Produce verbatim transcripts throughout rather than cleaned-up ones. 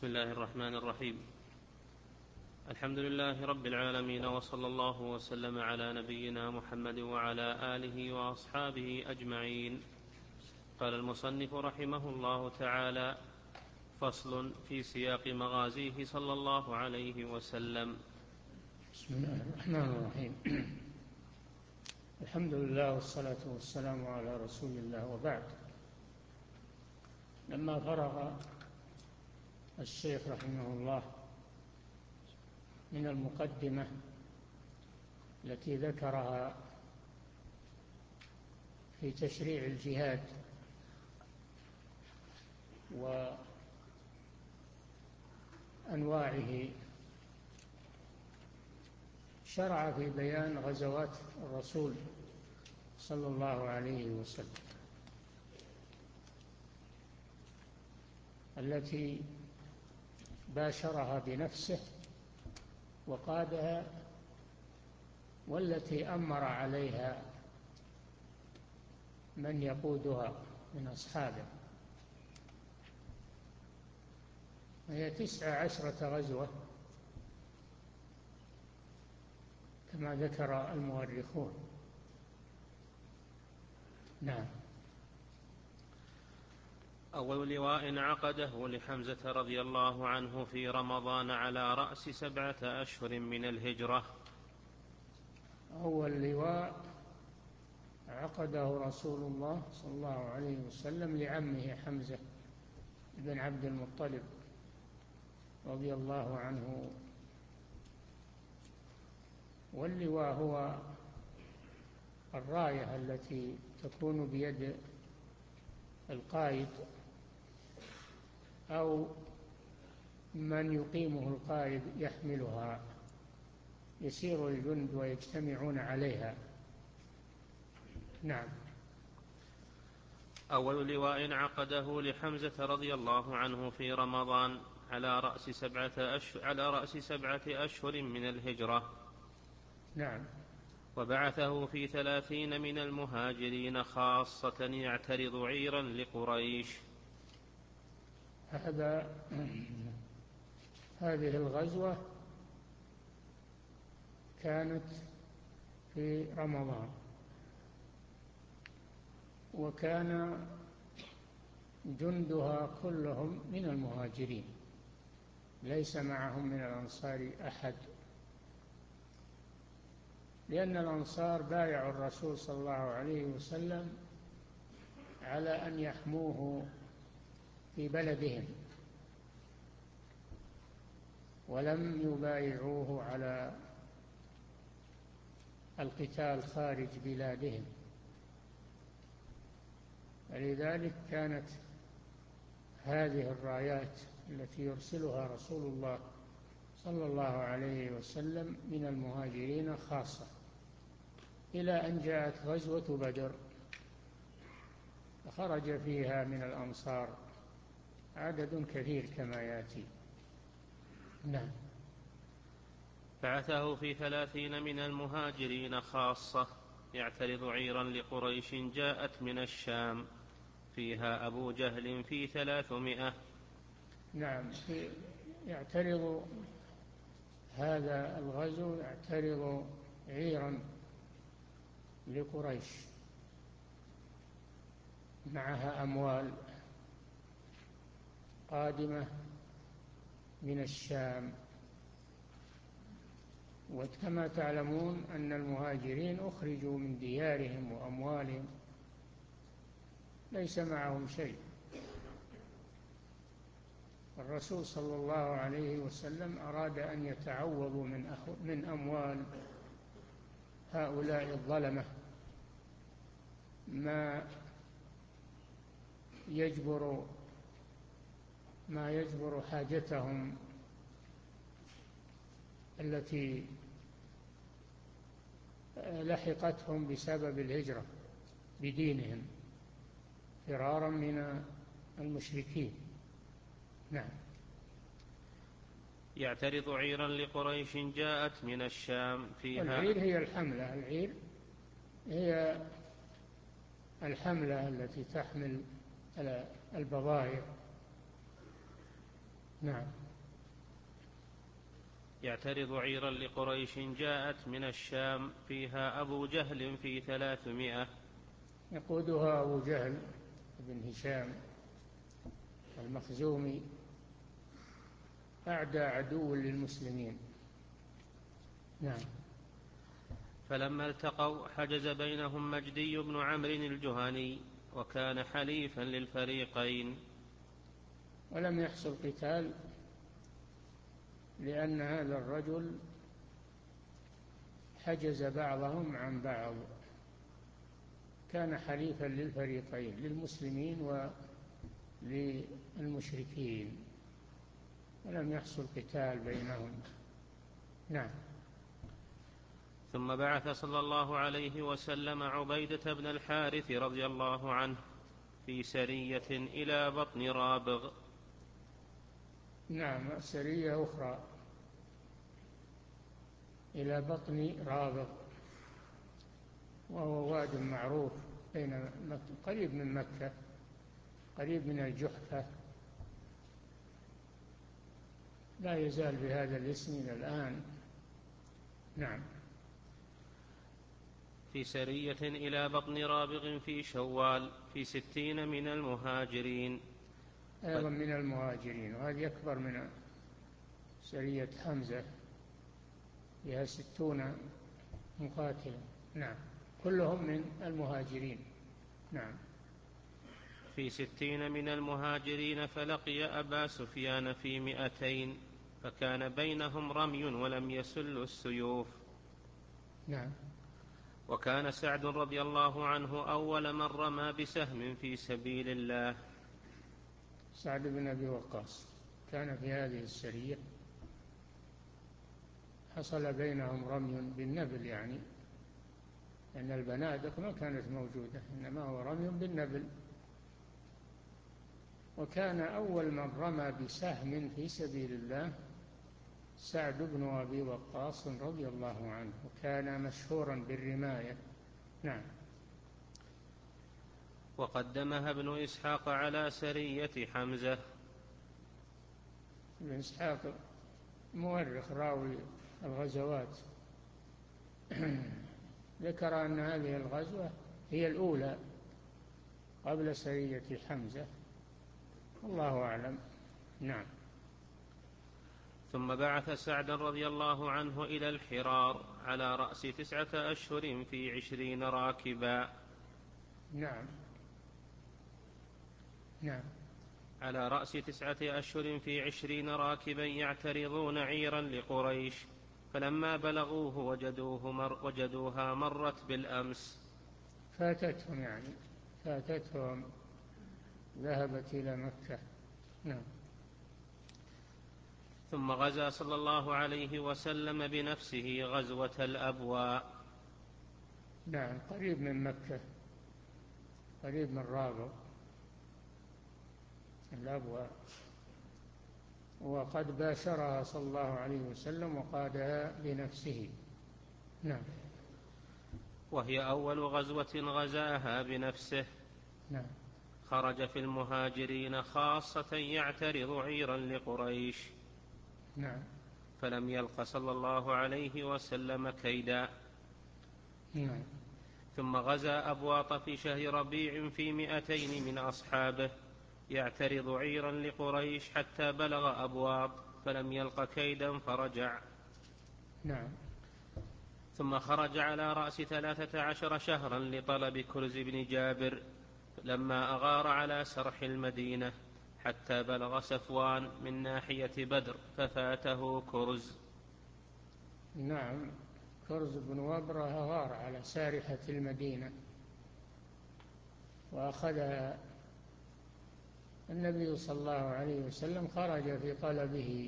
بسم الله الرحمن الرحيم. الحمد لله رب العالمين، وصلى الله وسلم على نبينا محمد وعلى آله وأصحابه أجمعين. قال المصنف رحمه الله تعالى: فصل في سياق مغازيه صلى الله عليه وسلم. بسم الله الرحمن الرحيم. الحمد لله والصلاة والسلام على رسول الله، وبعد. لما فرغ الشيخ رحمه الله من المقدمة التي ذكرها في تشريع الجهاد وأنواعه، شرع في بيان غزوات الرسول صلى الله عليه وسلم التي باشرها بنفسه وقادها، والتي أمر عليها من يقودها من أصحابه. هي تسع عشرة غزوة كما ذكر المؤرخون. نعم. أول لواء عقده لحمزة رضي الله عنه في رمضان على رأس سبعة أشهر من الهجرة. أول لواء عقده رسول الله صلى الله عليه وسلم لعمه حمزة بن عبد المطلب رضي الله عنه. واللواء هو الراية التي تكون بيد القائد أو من يقيمه القائد يحملها، يسير الجند ويجتمعون عليها. نعم. أول لواء عقده لحمزة رضي الله عنه في رمضان على رأس سبعة أشهر, على رأس سبعة أشهر من الهجرة. نعم. وبعثه في ثلاثين من المهاجرين خاصة يعترض عيرا لقريش. هذا هذه الغزوة كانت في رمضان، وكان جندها كلهم من المهاجرين، ليس معهم من الأنصار أحد، لأن الأنصار بايعوا الرسول صلى الله عليه وسلم على أن يحموه في بلدهم، ولم يبايعوه على القتال خارج بلادهم. ولذلك كانت هذه الرايات التي يرسلها رسول الله صلى الله عليه وسلم من المهاجرين خاصة، إلى أن جاءت غزوة بدر فخرج فيها من الأنصار عدد كثير كما يأتي. نعم. بعثه في ثلاثين من المهاجرين خاصة يعترض عيرا لقريش جاءت من الشام فيها أبو جهل في ثلاثمائة. نعم. يعترض هذا الغزو، يعترض عيرا لقريش معها أموال قادمة من الشام. وكما تعلمون أن المهاجرين أخرجوا من ديارهم وأموالهم، ليس معهم شيء. الرسول صلى الله عليه وسلم أراد أن يتعوضوا من, من أموال هؤلاء الظلمة ما يجبر ما يجبر حاجتهم التي لحقتهم بسبب الهجرة بدينهم فرارا من المشركين. نعم. يعترض عيرا لقريش جاءت من الشام فيها. والعير هي الحملة. العير هي الحملة التي تحمل البضائع نعم. يعترض عيرا لقريش جاءت من الشام فيها أبو جهل في ثلاثمائة. يقودها أبو جهل بن هشام المخزومي، أعدى عدو للمسلمين. نعم. فلما التقوا حجز بينهم مجدي بن عمرو الجهني، وكان حليفا للفريقين. ولم يحصل قتال، لأن هذا الرجل حجز بعضهم عن بعض، كان حليفا للفريقين، للمسلمين وللمشركين، ولم يحصل قتال بينهم. نعم. ثم بعث صلى الله عليه وسلم عبيدة بن الحارث رضي الله عنه في سرية إلى بطن رابغ. نعم، سرية أخرى إلى بطن رابغ، وهو واد معروف بين مكة، قريب من مكة، قريب من الجحفة، لا يزال بهذا الاسم إلى الآن. نعم. في سرية إلى بطن رابغ في شوال في ستين من المهاجرين. أيضا من المهاجرين، وهذه أكبر من سرية حمزة، فيها ستون مقاتلا. نعم، كلهم من المهاجرين. نعم. في ستين من المهاجرين فلقي أبا سفيان في مئتين، فكان بينهم رمي ولم يسلوا السيوف. نعم. وكان سعد رضي الله عنه أول من رمى بسهم في سبيل الله. سعد بن أبي وقاص كان في هذه السرية، حصل بينهم رمي بالنبل، يعني لأن البنادق ما كانت موجودة، إنما هو رمي بالنبل. وكان أول من رمى بسهم في سبيل الله سعد بن أبي وقاص رضي الله عنه، وكان مشهورا بالرماية. نعم. وقدمها ابن إسحاق على سرية حمزة. ابن إسحاق مؤرخ راوي الغزوات ذكر أن هذه الغزوة هي الأولى قبل سرية حمزة، الله أعلم. نعم. ثم بعث سعدا رضي الله عنه إلى الحرار على رأس تسعة أشهر في عشرين راكبا. نعم. نعم. على رأس تسعة أشهر في عشرين راكبا يعترضون عيرا لقريش، فلما بلغوه وجدوه مر وجدوها مرت بالأمس. فاتتهم، يعني فاتتهم، ذهبت إلى مكة. نعم. ثم غزا صلى الله عليه وسلم بنفسه غزوة الأبواء. نعم، قريب من مكة، قريب من رابغ الأبواء، وقد باشرها صلى الله عليه وسلم وقادها بنفسه. نعم. وهي أول غزوة غزاها بنفسه. نعم. خرج في المهاجرين خاصة يعترض عيرا لقريش. نعم. فلم يلق صلى الله عليه وسلم كيدا. نعم. ثم غزا أبواط في شهر ربيع في مئتين من أصحابه يعترض عيرا لقريش حتى بلغ أبواط، فلم يلق كيدا فرجع. نعم. ثم خرج على رأس ثلاثة عشر شهرا لطلب كرز بن جابر، لما أغار على سرح المدينة حتى بلغ صفوان من ناحية بدر ففاته كرز. نعم، كرز بن وبرة غار على سارحة المدينة وأخذها النبي صلى الله عليه وسلم، خرج في طلبه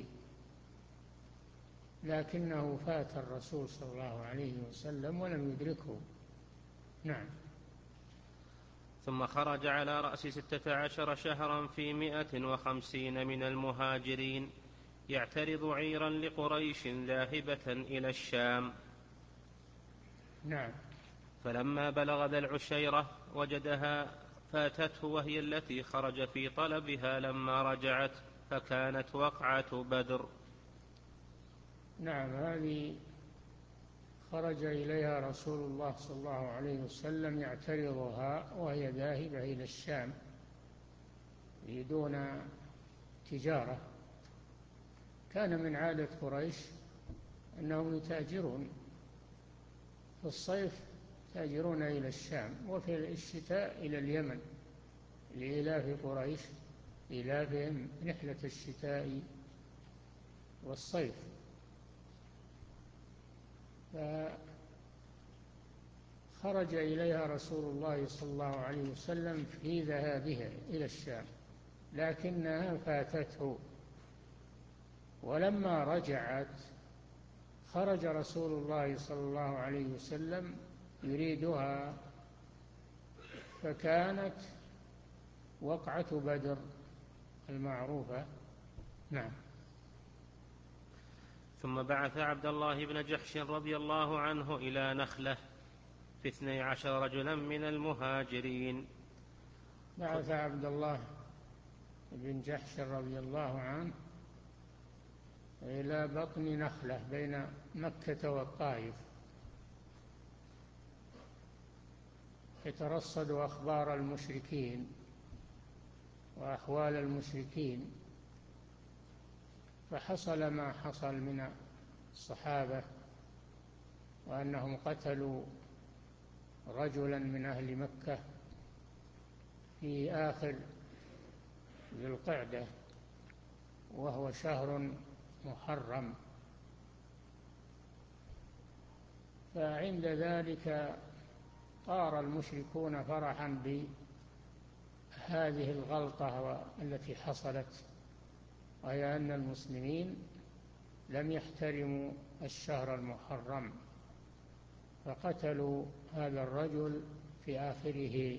لكنه فات الرسول صلى الله عليه وسلم ولم يدركه. نعم. ثم خرج على رأس ستة عشر شهرا في مئة وخمسين من المهاجرين يعترض عيرا لقريش ذاهبة إلى الشام. نعم. فلما بلغ ذا العشيرة وجدها فاتته، وهي التي خرج في طلبها لما رجعت، فكانت وقعة بدر. نعم، هذه خرج إليها رسول الله صلى الله عليه وسلم يعترضها وهي ذاهبة إلى الشام يريدون تجارة. كان من عادة قريش أنهم يتاجرون في الصيف، يتاجرون إلى الشام، وفي الشتاء إلى اليمن لإيلاف قريش إيلافهم رحلة الشتاء والصيف. فخرج إليها رسول الله صلى الله عليه وسلم في ذهابها إلى الشام، لكنها فاتته، ولما رجعت خرج رسول الله صلى الله عليه وسلم يريدها، فكانت وقعة بدر المعروفة. نعم. ثم بعث عبد الله بن جحش رضي الله عنه إلى نخلة في اثني عشر رجلا من المهاجرين. بعث عبد الله بن جحش رضي الله عنه إلى بطن نخلة بين مكة والطائف يترصد أخبار المشركين وأحوال المشركين، فحصل ما حصل من الصحابة، وأنهم قتلوا رجلا من أهل مكة في آخر ذي القعدة وهو شهر محرم. فعند ذلك طار المشركون فرحا بهذه الغلطة التي حصلت، وهي أن المسلمين لم يحترموا الشهر المحرم، فقتلوا هذا الرجل في آخره،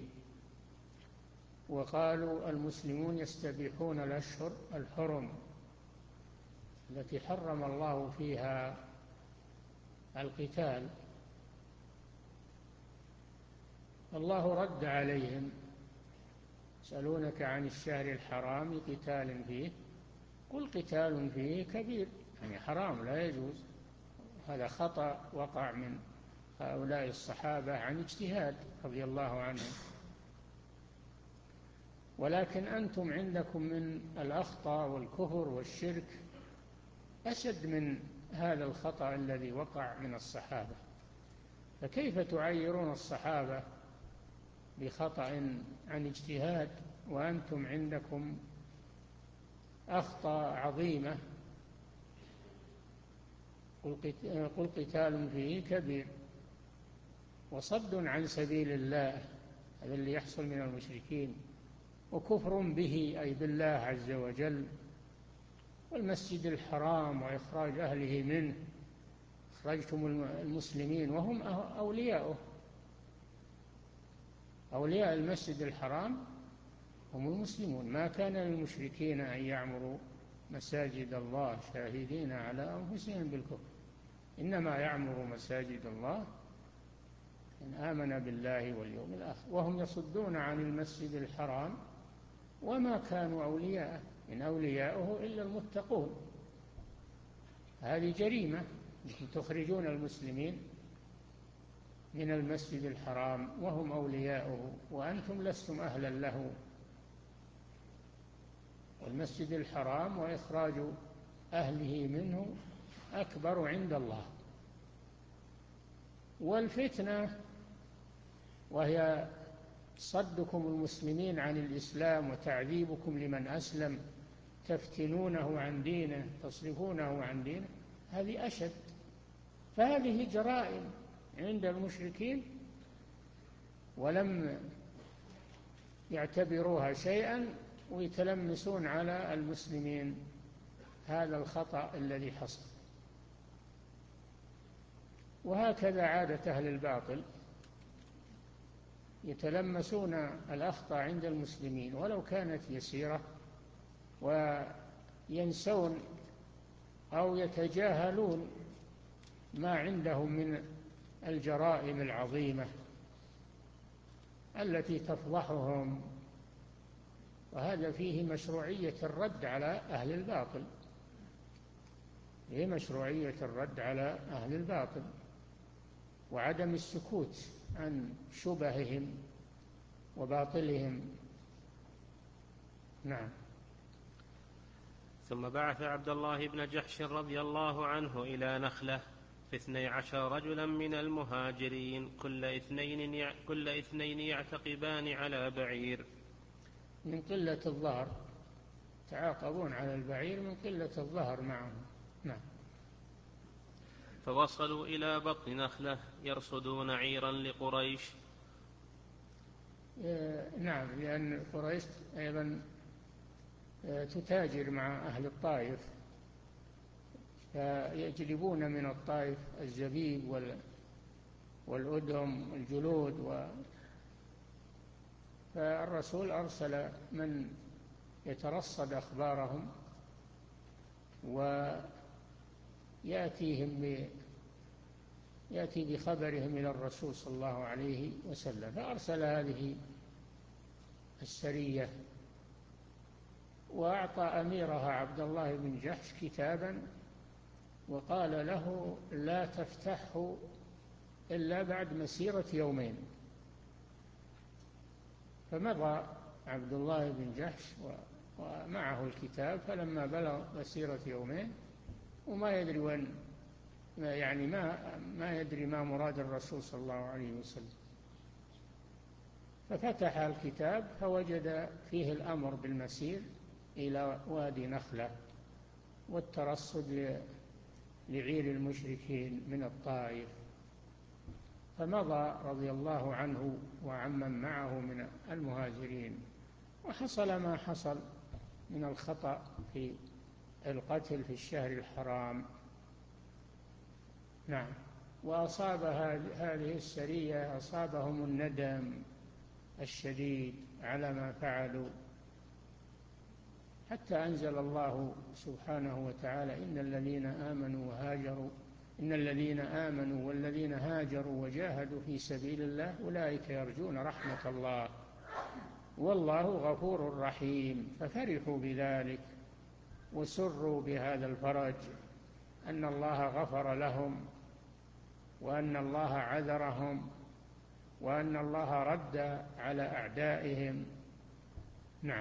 وقالوا المسلمون يستبيحون الأشهر الحرم التي حرم الله فيها القتال. الله رد عليهم: يسألونك عن الشهر الحرام قتال فيه قل قتال فيه كبير، يعني حرام لا يجوز. هذا خطأ وقع من هؤلاء الصحابة عن اجتهاد رضي الله عنهم، ولكن أنتم عندكم من الأخطاء والكفر والشرك أشد من هذا الخطأ الذي وقع من الصحابة، فكيف تعيرون الصحابة بخطأ عن اجتهاد وأنتم عندكم أخطاء عظيمة؟ قل قتال فيه كبير وصد عن سبيل الله، هذا اللي يحصل من المشركين، وكفر به أي بالله عز وجل، والمسجد الحرام وإخراج أهله منه. أخرجتم المسلمين وهم أولياؤه، أولياء المسجد الحرام هم المسلمون. ما كان للمشركين أن يعمروا مساجد الله شاهدين على أنفسهم بالكفر، إنما يعمر مساجد الله من آمن بالله واليوم الآخر، وهم يصدون عن المسجد الحرام وما كانوا أولياءه، إن أولياؤه إلا المتقون. هذه جريمة تخرجون المسلمين من المسجد الحرام وهم أولياؤه وأنتم لستم أهلا له. والمسجد الحرام وإخراج أهله منه أكبر عند الله. والفتنة وهي صدكم المسلمين عن الإسلام وتعذيبكم لمن أسلم، تفتنونه عن دينه، تصرفونه عن دينه، هذه أشد. فهذه جرائم عند المشركين ولم يعتبروها شيئا، ويتلمسون على المسلمين هذا الخطأ الذي حصل. وهكذا عادة أهل الباطل، يتلمسون الأخطاء عند المسلمين ولو كانت يسيرة، وينسون أو يتجاهلون ما عندهم من الجرائم العظيمة التي تفضحهم وهذا فيه مشروعية الرد على أهل الباطل، فيه مشروعية الرد على أهل الباطل وعدم السكوت عن شبههم وباطلهم. نعم. ثم بعث عبد الله بن جحش رضي الله عنه إلى نخلة في اثني عشر رجلا من المهاجرين كل اثنين, كل اثنين يعتقبان على بعير. من قلة الظهر، تعاقبون على البعير من قلة الظهر معهم. نعم. فوصلوا إلى بطن نخلة يرصدون عيرا لقريش. نعم، لأن قريش أيضا تتاجر مع أهل الطائف، فيجلبون من الطائف الزبيب والأدهم والجلود و... فالرسول أرسل من يترصد أخبارهم ويأتيهم ب... يأتي بخبرهم إلى الرسول صلى الله عليه وسلم. فأرسل هذه السرية وأعطى أميرها عبد الله بن جحش كتابا وقال له لا تفتحه إلا بعد مسيرة يومين. فمضى عبد الله بن جحش ومعه الكتاب، فلما بلغ مسيرة يومين وما يدري وين، يعني ما, ما يدري ما مراد الرسول صلى الله عليه وسلم، ففتح الكتاب فوجد فيه الأمر بالمسير إلى وادي نخلة والترصد لعير المشركين من الطائف. فمضى رضي الله عنه وعمن معه من المهاجرين، وحصل ما حصل من الخطأ في القتل في الشهر الحرام. نعم. وأصاب هذه السرية أصابهم الندم الشديد على ما فعلوا، حتى أنزل الله سبحانه وتعالى إن الذين آمنوا وهاجروا إن الذين آمنوا والذين هاجروا وجاهدوا في سبيل الله أولئك يرجون رحمة الله والله غفور رحيم. ففرحوا بذلك وسروا بهذا الفرج، أن الله غفر لهم وأن الله عذرهم وأن الله رد على أعدائهم. نعم.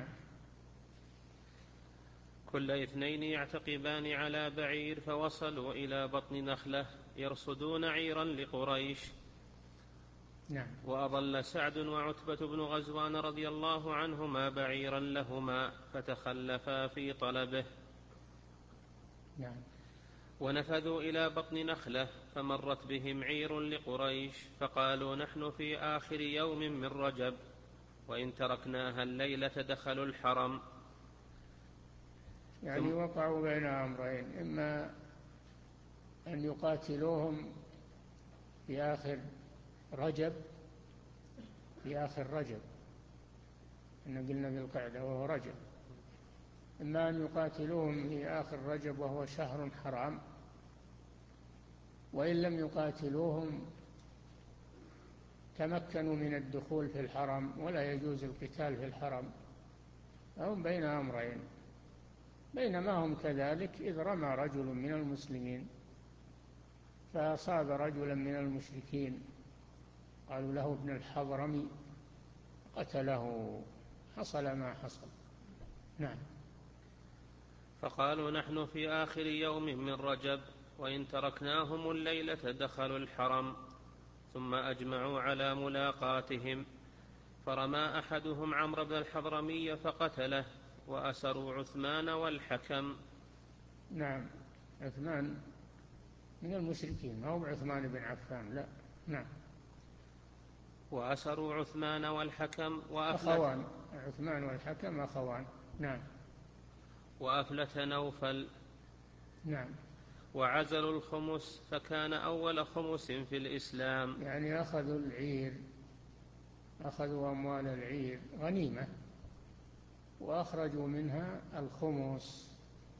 كل اثنين يعتقبان على بعير فوصلوا إلى بطن نخلة يرصدون عيرا لقريش. نعم. وأضل سعد وعتبة بن غزوان رضي الله عنهما بعيرا لهما فتخلفا في طلبه. نعم. ونفذوا إلى بطن نخلة فمرت بهم عير لقريش فقالوا نحن في آخر يوم من رجب وإن تركناها الليلة دخلوا الحرم. يعني وقعوا بين أمرين، إما أن يقاتلوهم في آخر رجب في آخر رجب إن قلنا ذي القعدة وهو رجب، إما أن يقاتلوهم في آخر رجب وهو شهر حرام، وإن لم يقاتلوهم تمكنوا من الدخول في الحرم ولا يجوز القتال في الحرم. فهم بين أمرين. بينما هم كذلك إذ رمى رجل من المسلمين فأصاب رجلا من المشركين قالوا له ابن الحضرمي قتله، حصل ما حصل. نعم. فقالوا نحن في آخر يوم من رجب وإن تركناهم الليلة دخلوا الحرم. ثم أجمعوا على ملاقاتهم فرمى أحدهم عمرو بن الحضرمي فقتله وأسروا عثمان والحكم. نعم. عثمان من المشركين، ما هو عثمان بن عفان، لا. نعم. وأسروا عثمان والحكم وأفلت أخوان، عثمان والحكم أخوان. نعم. وأفلت نوفل. نعم. وعزلوا الخمس فكان أول خمس في الإسلام. يعني أخذوا العير، أخذوا أموال العير غنيمة وأخرجوا منها الخمس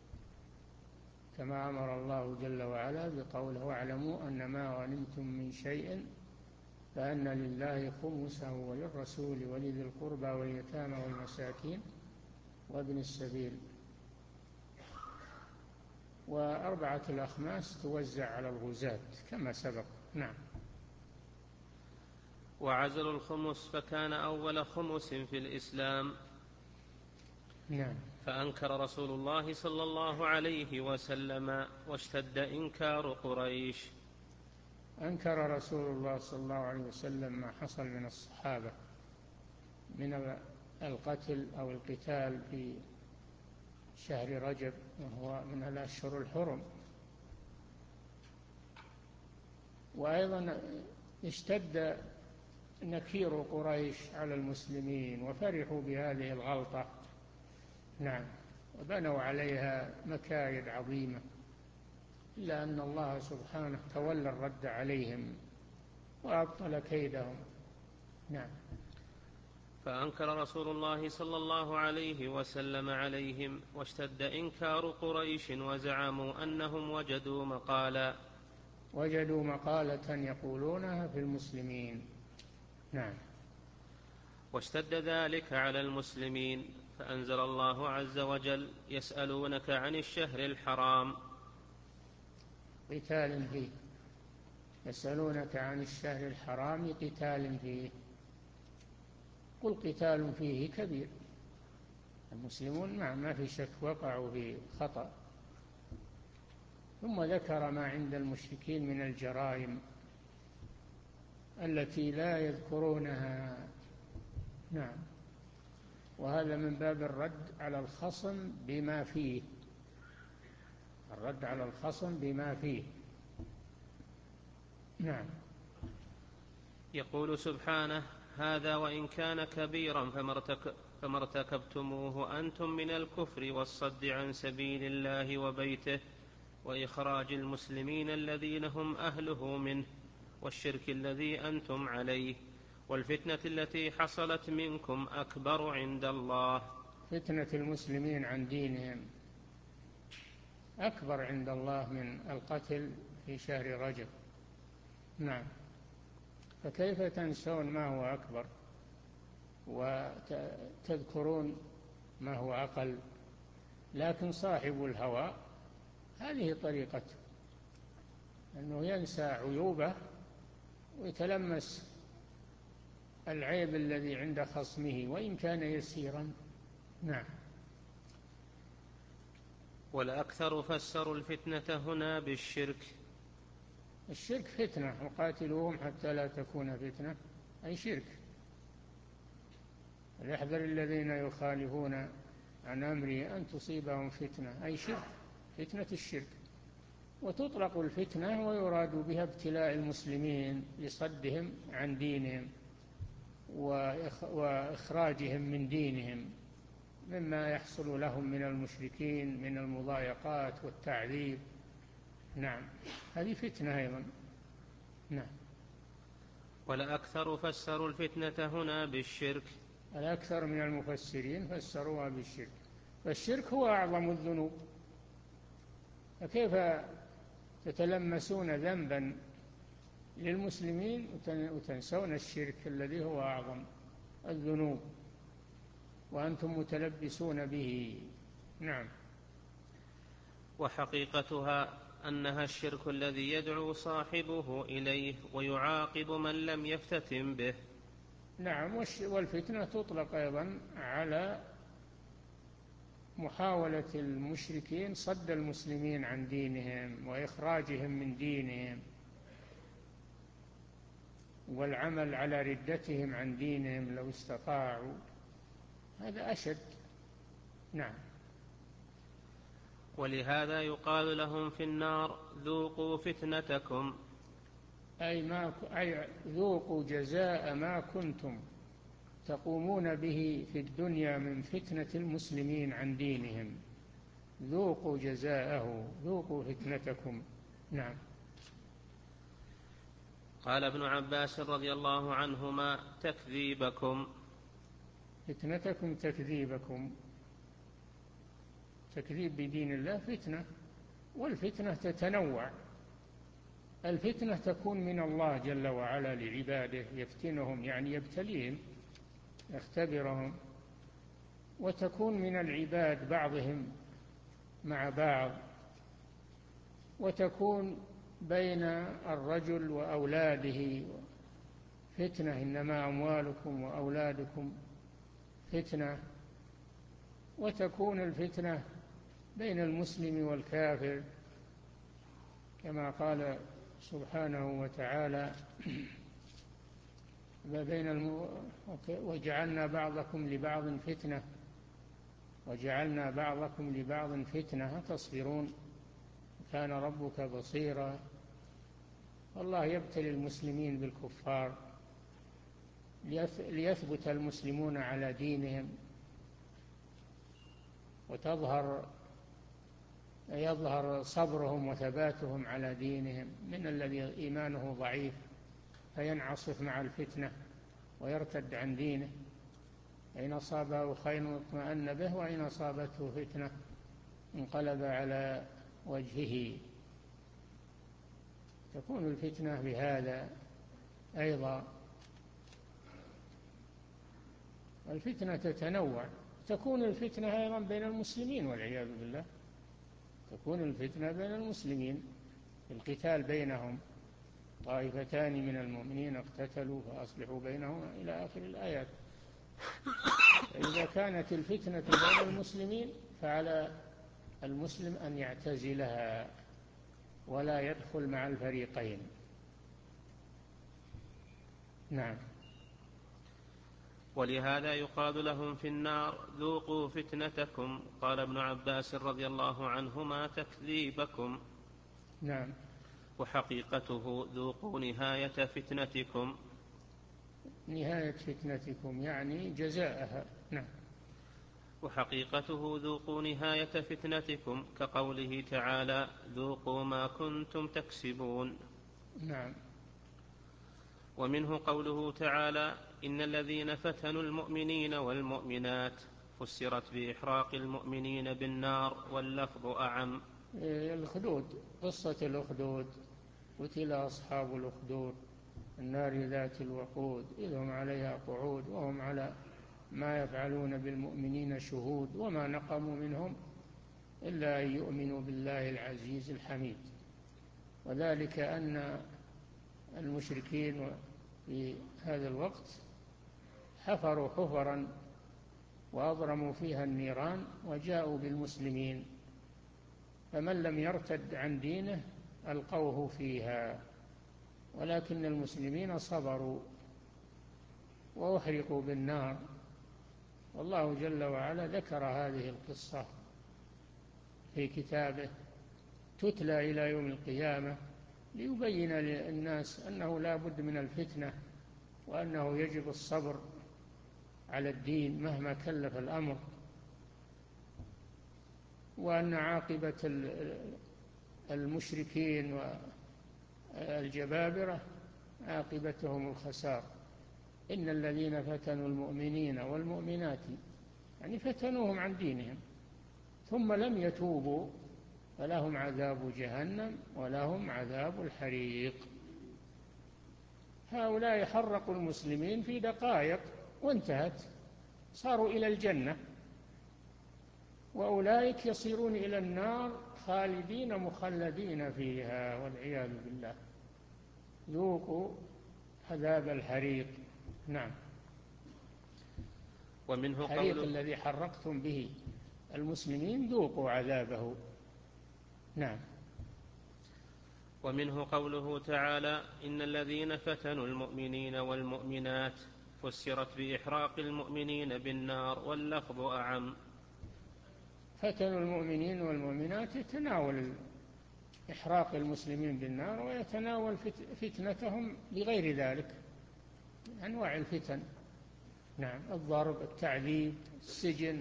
كما أمر الله جل وعلا بقوله واعلموا أن ما غنمتم من شيء فأن لله خمسه وللرسول ولذي القربى واليتامى والمساكين وابن السبيل. وأربعة الأخماس توزع على الغزاة كما سبق. نعم. وعزل الخمس فكان أول خمس في الإسلام. نعم. فأنكر رسول الله صلى الله عليه وسلم واشتد إنكار قريش. أنكر رسول الله صلى الله عليه وسلم ما حصل من الصحابة من القتل أو القتال في شهر رجب وهو من الأشهر الحرم. وأيضا اشتد نكير قريش على المسلمين وفرحوا بهذه الغلطة. نعم. وبنوا عليها مكايد عظيمة، إلا أن الله سبحانه تولى الرد عليهم وأبطل كيدهم. نعم. فأنكر رسول الله صلى الله عليه وسلم عليهم واشتد إنكار قريش وزعموا أنهم وجدوا مقالا وجدوا مقالة يقولونها في المسلمين. نعم. واشتد ذلك على المسلمين فأنزل الله عز وجل يسألونك عن الشهر الحرام قتال فيه. يسألونك عن الشهر الحرام قتال فيه قل قتال فيه كبير. المسلمون ما, ما في شك وقعوا في خطأ. ثم ذكر ما عند المشركين من الجرائم التي لا يذكرونها. نعم. وهذا من باب الرد على الخصم بما فيه الرد على الخصم بما فيه. نعم. يقول سبحانه هذا وإن كان كبيرا فما ارتكبتموه أنتم من الكفر والصد عن سبيل الله وبيته وإخراج المسلمين الذين هم أهله منه والشرك الذي أنتم عليه والفتنة التي حصلت منكم أكبر عند الله. فتنة المسلمين عن دينهم أكبر عند الله من القتل في شهر رجب. نعم. فكيف تنسون ما هو أكبر وتذكرون ما هو أقل؟ لكن صاحب الهوى هذه طريقته، أنه ينسى عيوبه ويتلمس العيب الذي عند خصمه وإن كان يسيرا. نعم. والأكثر فسروا الفتنة هنا بالشرك. الشرك فتنة وقاتلوهم حتى لا تكون فتنة أي شرك. فليحذر الذين يخالفون عن أمره أن تصيبهم فتنة أي شرك، فتنة الشرك. وتطلق الفتنة ويراد بها ابتلاء المسلمين لصدهم عن دينهم وإخراجهم من دينهم مما يحصل لهم من المشركين من المضايقات والتعذيب. نعم. هذه فتنة أيضا. نعم. والأكثر فسروا الفتنة هنا بالشرك. الأكثر من المفسرين فسروها بالشرك، فالشرك هو أعظم الذنوب. فكيف تتلمسون ذنبا للمسلمين وتنسون الشرك الذي هو أعظم الذنوب وأنتم متلبسون به؟ نعم. وحقيقتها أنها الشرك الذي يدعو صاحبه إليه ويعاقب من لم يفتتن به. نعم. والفتنة تطلق أيضا على محاولة المشركين صد المسلمين عن دينهم وإخراجهم من دينهم والعمل على ردتهم عن دينهم لو استطاعوا، هذا أشد. نعم. ولهذا يقال لهم في النار ذوقوا فتنتكم أي, ما أي ذوقوا جزاء ما كنتم تقومون به في الدنيا من فتنة المسلمين عن دينهم. ذوقوا جزاءه، ذوقوا فتنتكم. نعم. قال ابن عباس رضي الله عنهما تكذيبكم. فتنتكم تكذيبكم. تكذيب بدين الله فتنة، والفتنة تتنوع. الفتنة تكون من الله جل وعلا لعباده، يفتنهم يعني يبتليهم، يختبرهم. وتكون من العباد بعضهم مع بعض، وتكون بين الرجل وأولاده فتنة، إنما أموالكم وأولادكم فتنة، وتكون الفتنة بين المسلم والكافر كما قال سبحانه وتعالى بين الم... وجعلنا بعضكم لبعض فتنة وجعلنا بعضكم لبعض فتنة تصبرون كان ربك بصيرا. الله يبتلي المسلمين بالكفار ليثبت المسلمون على دينهم، وتظهر يظهر صبرهم وثباتهم على دينهم من الذي إيمانه ضعيف فينعصف مع الفتنة ويرتد عن دينه، إن أصابه خير اطمأن به وإن أصابته فتنة انقلب على وجهه. تكون الفتنة بهذا أيضا. الفتنة تتنوع، تكون الفتنة أيضا بين المسلمين والعياذ بالله، تكون الفتنة بين المسلمين القتال بينهم، طائفتان من المؤمنين اقتتلوا فأصلحوا بينهما إلى آخر الآيات. فإذا كانت الفتنة بين المسلمين فعلى المسلم أن يعتزلها ولا يدخل مع الفريقين. نعم. ولهذا يقال لهم في النار ذوقوا فتنتكم. قال ابن عباس رضي الله عنهما تكذيبكم. نعم. وحقيقته ذوقوا نهاية فتنتكم. نهاية فتنتكم يعني جزاءها. نعم. وحقيقته ذوقوا نهاية فتنتكم كقوله تعالى ذوقوا ما كنتم تكسبون. نعم. ومنه قوله تعالى إن الذين فتنوا المؤمنين والمؤمنات فسرت بإحراق المؤمنين بالنار واللفظ أعم. الأخدود، قصة الأخدود، قتل أصحاب الأخدود النار ذات الوقود إذ هم عليها قعود وهم على ما يفعلون بالمؤمنين شهود وما نقموا منهم إلا أن يؤمنوا بالله العزيز الحميد. وذلك أن المشركين في هذا الوقت حفروا حفرا وأضرموا فيها النيران وجاءوا بالمسلمين، فمن لم يرتد عن دينه ألقوه فيها، ولكن المسلمين صبروا وأحرقوا بالنار. والله جل وعلا ذكر هذه القصة في كتابه تتلى إلى يوم القيامة ليبين للناس أنه لا بد من الفتنة، وأنه يجب الصبر على الدين مهما كلف الأمر، وأن عاقبة المشركين والجبابرة عاقبتهم الخسار. إن الذين فتنوا المؤمنين والمؤمنات يعني فتنوهم عن دينهم ثم لم يتوبوا فلهم عذاب جهنم ولهم عذاب الحريق. هؤلاء حرقوا المسلمين في دقائق وانتهت، صاروا إلى الجنة، وأولئك يصيرون إلى النار خالدين مخلدين فيها والعياذ بالله. ذوقوا عذاب الحريق. نعم. ومنه الحريق الذي حرقتم به المسلمين ذوقوا عذابه. نعم. ومنه قوله تعالى إن الذين فتنوا المؤمنين والمؤمنات فسرت بإحراق المؤمنين بالنار واللفظ أعم. فتنوا المؤمنين والمؤمنات يتناول إحراق المسلمين بالنار ويتناول فتنتهم بغير ذلك أنواع الفتن. نعم. الضرب، التعذيب، السجن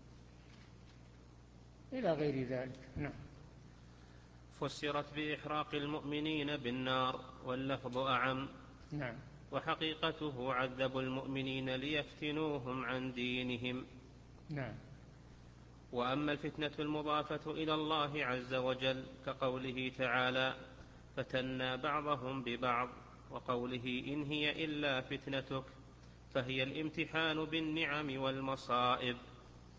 إلى غير ذلك. نعم. فسرت بإحراق المؤمنين بالنار واللفظ أعم. نعم. وحقيقته عذبوا المؤمنين ليفتنوهم عن دينهم. نعم. وأما الفتنة المضافة إلى الله عز وجل كقوله تعالى فتنا بعضهم ببعض، وقوله إن هي إلا فتنتك، فهي الامتحان بالنعم والمصائب.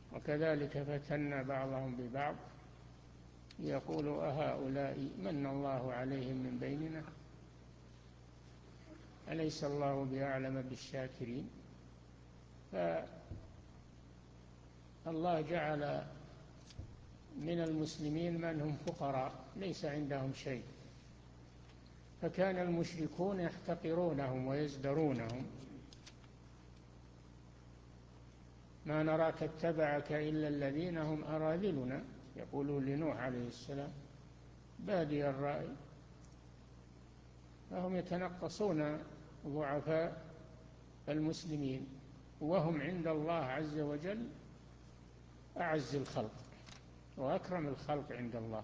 وكذلك فتنا بعضهم ببعض يقولوا أهؤلاء من الله عليهم من بيننا أليس الله بأعلم بالشاكرين. فالله جعل من المسلمين من هم فقراء ليس عندهم شيء، فكان المشركون يحتقرونهم ويزدرونهم. ما نراك اتبعك إلا الذين هم أراذلنا، يقولون لنوح عليه السلام بادي الرأي. فهم يتنقصون ضعفاء المسلمين، وهم عند الله عز وجل أعز الخلق وأكرم الخلق عند الله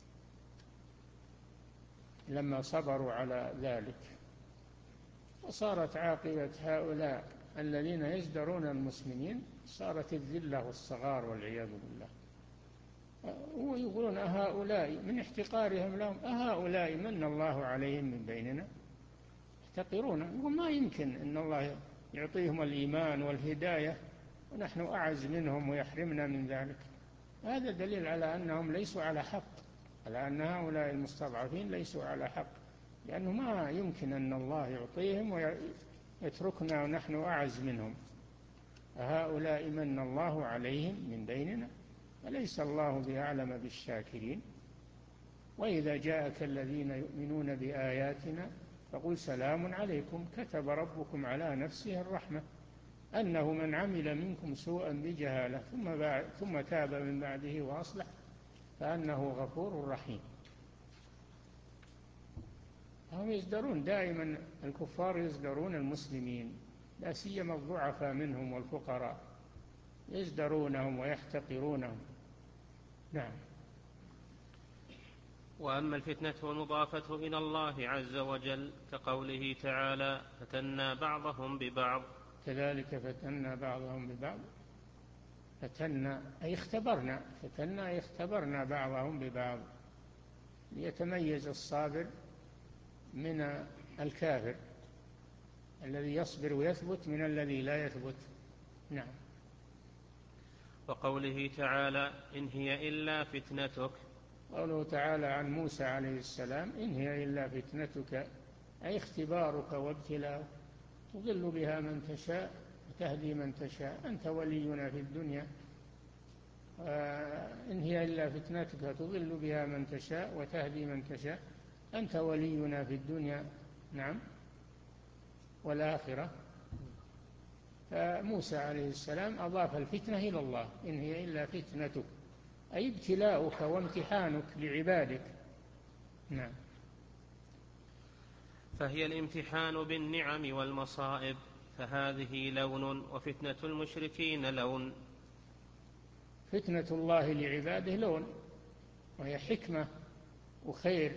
لما صبروا على ذلك. وصارت عاقبة هؤلاء الذين يزدرون المسلمين صارت الذلة والصغار والعياذ بالله. ويقولون أهؤلاء من احتقارهم لهم أهؤلاء من الله عليهم من بيننا، يحتقرون. يقول ما يمكن أن الله يعطيهم الإيمان والهداية ونحن أعز منهم ويحرمنا من ذلك. هذا دليل على أنهم ليسوا على حق، على أن هؤلاء المستضعفين ليسوا على حق، لأنه ما يمكن أن الله يعطيهم ويتركنا ونحن أعز منهم. هؤلاء من الله عليهم من بيننا أليس الله بأعلم بالشاكرين. وإذا جاءك الذين يؤمنون بآياتنا فقل سلام عليكم كتب ربكم على نفسه الرحمة أنه من عمل منكم سوءا بجهالة ثم, ثم تاب من بعده وأصلح فأنه غفور رحيم. هم يزدرون دائما، الكفار يزدرون المسلمين لا سيما الضعفاء منهم والفقراء، يزدرونهم ويحتقرونهم. نعم. وأما الفتنة المضافة إلى الله عز وجل كقوله تعالى فتنا بعضهم ببعض، كذلك فتنا بعضهم ببعض. فتنا أي اختبرنا، فتنا أي اختبرنا بعضهم ببعض ليتميز الصابر من الكافر الذي يصبر ويثبت من الذي لا يثبت. نعم. وقوله تعالى إن هي إلا فتنتك، قوله تعالى عن موسى عليه السلام إن هي إلا فتنتك أي اختبارك وابتلاءك، تضل بها من تشاء وتهدي من تشاء، أنت ولينا في الدنيا. إن هي إلا فتنتك تضل بها من تشاء وتهدي من تشاء، أنت ولينا في الدنيا نعم والآخرة. فموسى عليه السلام أضاف الفتنة إلى الله، إن هي إلا فتنتك أي ابتلاؤك وامتحانك لعبادك. نعم. فهي الامتحان بالنعم والمصائب، فهذه لون وفتنة المشركين لون. فتنة الله لعباده لون، وهي حكمة وخير،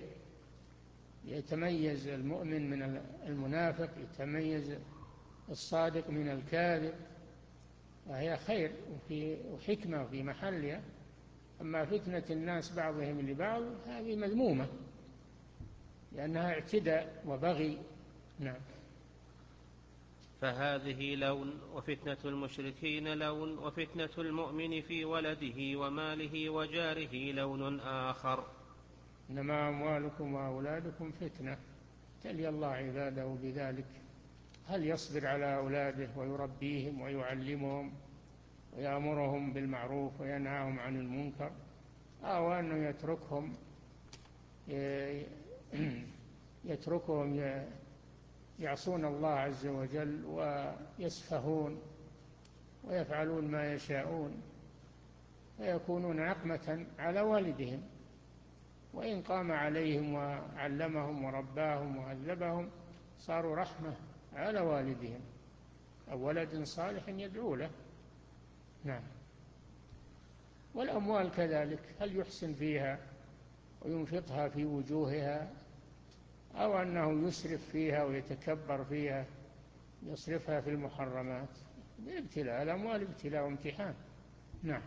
يتميز المؤمن من المنافق، يتميز الصادق من الكاذب، وهي خير وحكمة في محلها. أما فتنة الناس بعضهم لبعض هذه مذمومة لأنها اعتداء وبغي. نعم. فهذه لون وفتنة المشركين لون، وفتنة المؤمن في ولده وماله وجاره لون آخر. إنما أموالكم وأولادكم فتنة، تلي الله عباده بذلك. هل يصبر على أولاده ويربيهم ويعلمهم ويأمرهم بالمعروف وينهاهم عن المنكر، أو أنه يتركهم يتركهم يعصون الله عز وجل ويسفهون ويفعلون ما يشاءون ويكونون نقمة على والدهم، وإن قام عليهم وعلمهم ورباهم وهذبهم صاروا رحمة على والدهم أو ولد صالح يدعو له. نعم. والأموال كذلك، هل يحسن فيها وينفقها في وجوهها، أو أنه يسرف فيها ويتكبر فيها يصرفها في المحرمات؟ ابتلاء، الأموال ابتلاء وامتحان. نعم.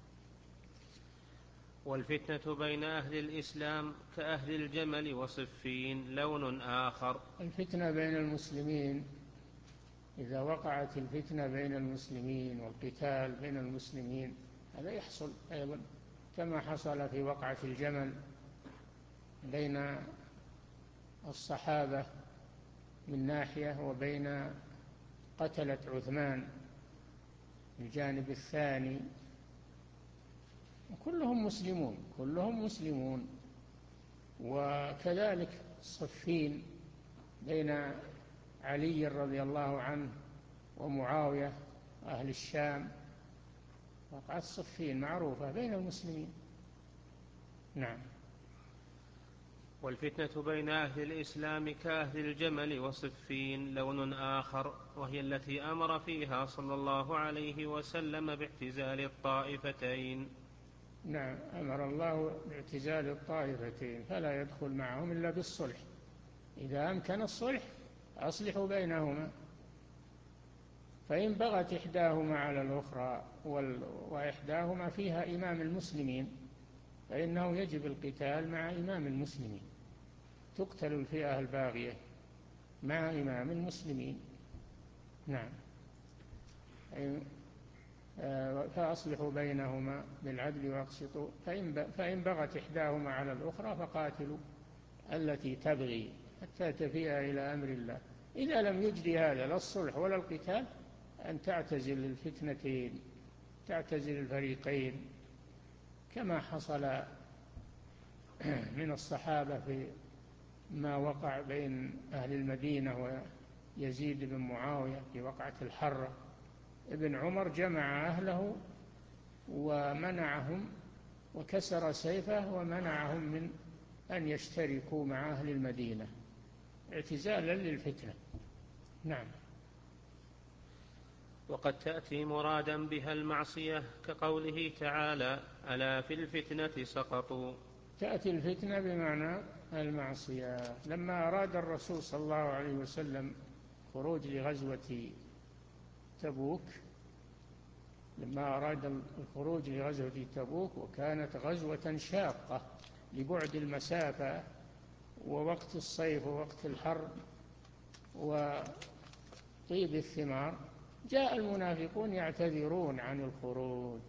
والفتنة بين أهل الإسلام كأهل الجمل وصفين لون آخر. الفتنة بين المسلمين إذا وقعت الفتنة بين المسلمين والقتال بين المسلمين هذا يحصل أيضا، كما حصل في وقعة الجمل بين الصحابة من ناحية وبين قتلة عثمان الجانب الثاني، كلهم مسلمون كلهم مسلمون. وكذلك صفين بين علي رضي الله عنه ومعاوية أهل الشام، وقعت صفين معروفة بين المسلمين. نعم. والفتنة بين أهل الإسلام كأهل الجمل وصفين لون آخر، وهي التي أمر فيها صلى الله عليه وسلم باعتزال الطائفتين. نعم، أمر الله باعتزال الطائفتين، فلا يدخل معهم إلا بالصلح، إذا أمكن الصلح أصلحوا بينهما، فإن بغت إحداهما على الأخرى وإحداهما فيها إمام المسلمين فإنه يجب القتال مع إمام المسلمين، تقتل الفئة الباغية مع إمام المسلمين. نعم. فأصلحوا بينهما بالعدل واقسطوا، فإن بغت إحداهما على الأخرى فقاتلوا التي تبغي حتى تفيء إلى أمر الله. إذا لم يجري هذا لا الصلح ولا القتال أن تعتزل الفتنتين، تعتزل الفريقين، كما حصل من الصحابة في ما وقع بين أهل المدينة ويزيد بن معاوية في وقعة الحرة. ابن عمر جمع أهله ومنعهم وكسر سيفه ومنعهم من أن يشتركوا مع أهل المدينة اعتزالا للفتنة. نعم. وقد تأتي مرادا بها المعصية كقوله تعالى: ألا في الفتنة سقطوا. تأتي الفتنة بمعنى المعصية. لما أراد الرسول صلى الله عليه وسلم خروج لغزوة تبوك لما أراد الخروج لغزوة تبوك وكانت غزوة شاقة لبعد المسافة ووقت الصيف ووقت الحر وطيب الثمار، جاء المنافقون يعتذرون عن الخروج،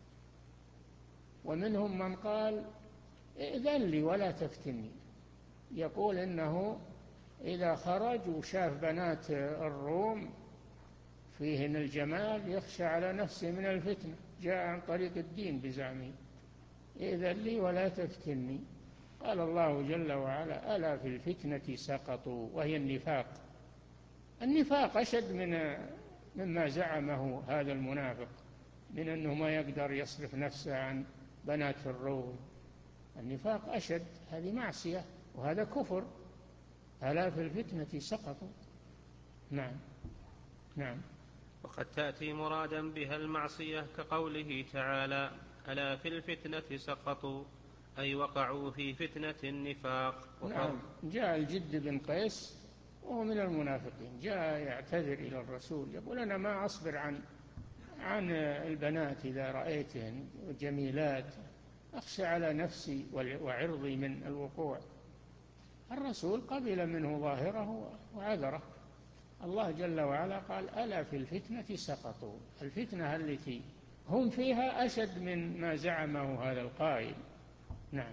ومنهم من قال: ائذن لي ولا تفتني، يقول إنه إذا خرج وشاف بنات الروم فيهن الجمال يخشى على نفسه من الفتنة، جاء عن طريق الدين بزعمه، ائذن لي ولا تفتني. قال الله جل وعلا: ألا في الفتنة سقطوا، وهي النفاق. النفاق أشد من مما زعمه هذا المنافق من أنه ما يقدر يصرف نفسه عن بنات الروم. النفاق أشد، هذه معصية وهذا كفر. ألا في الفتنة سقطوا. نعم. نعم. وقد تأتي مرادا بها المعصية كقوله تعالى: ألا في الفتنة سقطوا، أي وقعوا في فتنة النفاق. نعم. جاء الجد بن قيس وهو من المنافقين، جاء يعتذر إلى الرسول يقول: أنا ما أصبر عن عن البنات إذا رأيتهن جميلات، أخشى على نفسي وعرضي من الوقوع. الرسول قبل منه ظاهره وعذره. الله جل وعلا قال: ألا في الفتنة سقطوا. الفتنة التي هم فيها أشد من ما زعمه هذا القائل. نعم.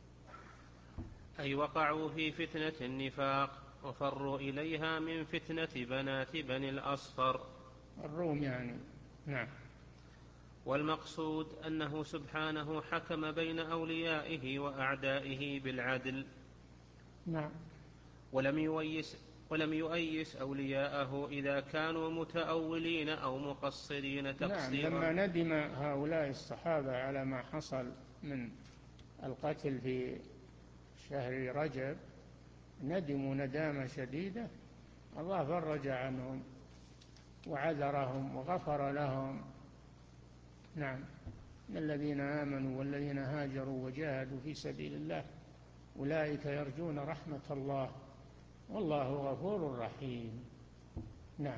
أي وقعوا في فتنة النفاق وفروا إليها من فتنة بنات بني الأصفر الروم يعني. نعم. والمقصود أنه سبحانه حكم بين أوليائه وأعدائه بالعدل. نعم. ولم يؤيس ولم يؤيس أولياءه إذا كانوا متأولين أو مقصرين تقصيرا. نعم. لما ندم هؤلاء الصحابة على ما حصل من القتل في شهر رجب، ندموا ندامة شديدة، الله فرج عنهم وعذرهم وغفر لهم. نعم. الذين آمنوا والذين هاجروا وجاهدوا في سبيل الله أولئك يرجون رحمة الله والله غفور رحيم. نعم.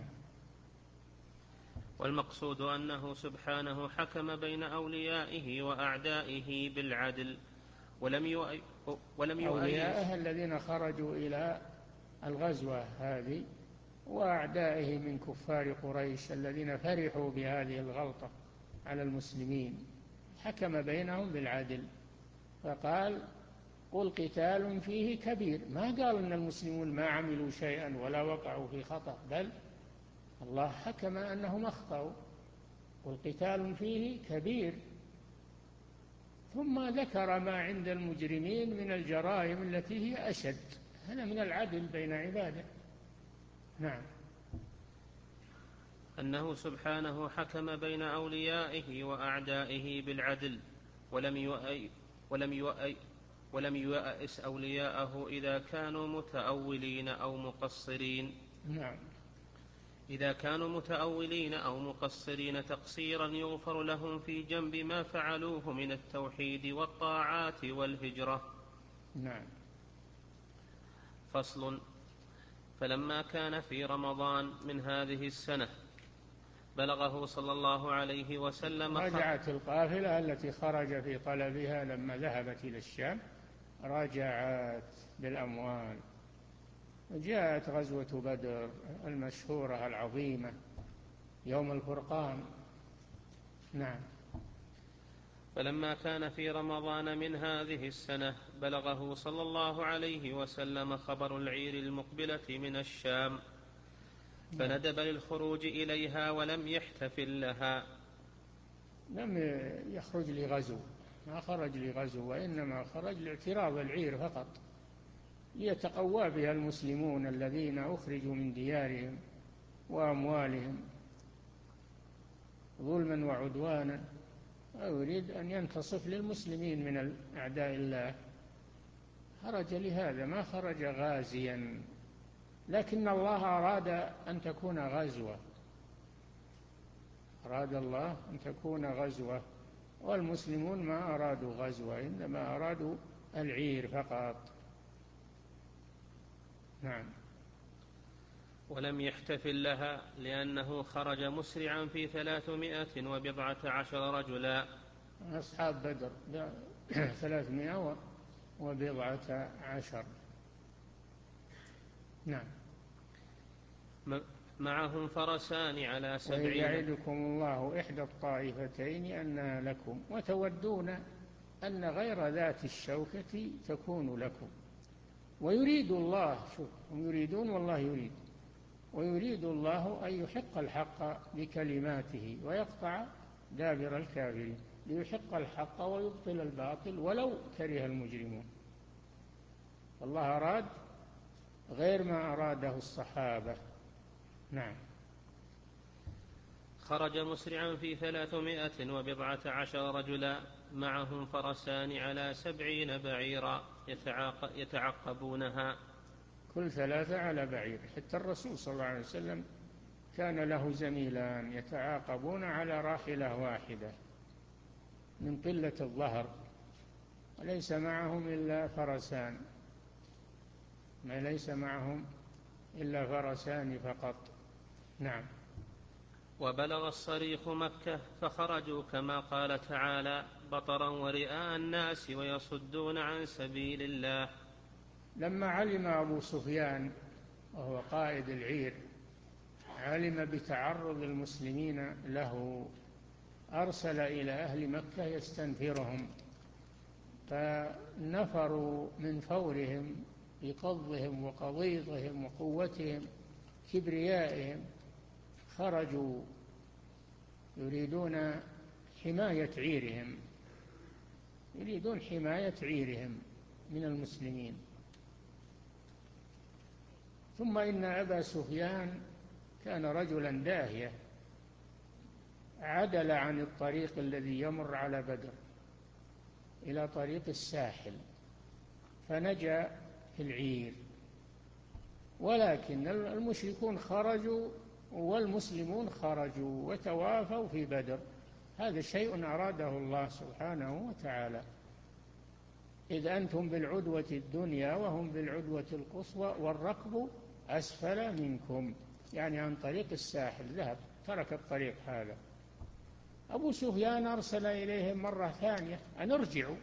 والمقصود أنه سبحانه حكم بين أوليائه وأعدائه بالعدل، ولم يؤي... ولم يؤيس أوليائه الذين خرجوا إلى الغزوة هذه وأعدائه من كفار قريش الذين فرحوا بهذه الغلطة على المسلمين، حكم بينهم بالعدل فقال قل قتال فيه كبير، ما قال أن المسلمون ما عملوا شيئا ولا وقعوا في خطأ، بل الله حكم أنهم أخطأوا، قل قتال فيه كبير، ثم ذكر ما عند المجرمين من الجرائم التي هي أشد. هذا من العدل بين عباده. نعم. أنه سبحانه حكم بين أوليائه وأعدائه بالعدل، ولم يؤي ولم يؤي ولم يؤس أولياءه إذا كانوا متأولين أو مقصرين. نعم. إذا كانوا متأولين أو مقصرين تقصيرا يغفر لهم في جنب ما فعلوه من التوحيد والطاعات والهجرة. نعم. فصل. فلما كان في رمضان من هذه السنة بلغه صلى الله عليه وسلم رجعت القافلة التي خرج في طلبها لما ذهبت إلى الشام، رجعت بالأموال، وجاءت غزوة بدر المشهورة العظيمة يوم الفرقان. نعم. فلما كان في رمضان من هذه السنة بلغه صلى الله عليه وسلم خبر العير المقبلة من الشام، فندب للخروج إليها ولم يحتفل لها. لم يخرج لغزو، ما خرج لغزو، وإنما خرج لاعتراض العير فقط، ليتقوى بها المسلمون الذين أخرجوا من ديارهم وأموالهم ظلما وعدوانا، ويريد أن ينتصف للمسلمين من أعداء الله، خرج لهذا، ما خرج غازيا. لكن الله أراد أن تكون غزوة، أراد الله أن تكون غزوة، والمسلمون ما أرادوا غزوة، إنما أرادوا العير فقط. نعم. ولم يحتفل لها لأنه خرج مسرعا في ثلاثمائة وبضعة عشر رجلا. أصحاب بدر ثلاثمائة وبضعة عشر. نعم. معهم فرسان على سبعين. ويعدكم الله إحدى الطائفتين أنها لكم وتودون أن غير ذات الشوكة تكون لكم، ويريد الله، شوف، هم يريدون والله يريد، ويريد الله أن يحق الحق بكلماته ويقطع دابر الكافرين، ليحق الحق ويبطل الباطل ولو كره المجرمون. الله أراد غير ما أراده الصحابة. نعم. خرج مسرعا في ثلاثمائة وبضعة عشر رجلا، معهم فرسان على سبعين بعيرا يتعقبونها، كل ثلاثة على بعير. حتى الرسول صلى الله عليه وسلم كان له زميلان يتعاقبون على راحلة واحدة من قلة الظهر، وليس معهم إلا فرسان، ما ليس معهم إلا فرسان فقط. نعم. وبلغ الصريخ مكة فخرجوا كما قال تعالى بطرا ورئاء الناس ويصدون عن سبيل الله. لما علم أبو سفيان وهو قائد العير، علم بتعرض المسلمين له، أرسل إلى أهل مكة يستنفرهم، فنفروا من فورهم بقضهم وقضيضهم وقوتهم كبريائهم، خرجوا يريدون حماية عيرهم، يريدون حماية عيرهم من المسلمين. ثم إن أبا سفيان كان رجلا داهية، عدل عن الطريق الذي يمر على بدر إلى طريق الساحل فنجا في العير، ولكن المشركون خرجوا والمسلمون خرجوا وتوافوا في بدر. هذا شيء أراده الله سبحانه وتعالى، إذ أنتم بالعدوة الدنيا وهم بالعدوة القصوى والركب أسفل منكم، يعني عن طريق الساحل ذهب، ترك الطريق هذا. أبو سفيان أرسل إليهم مرة ثانية أن ارجعوا،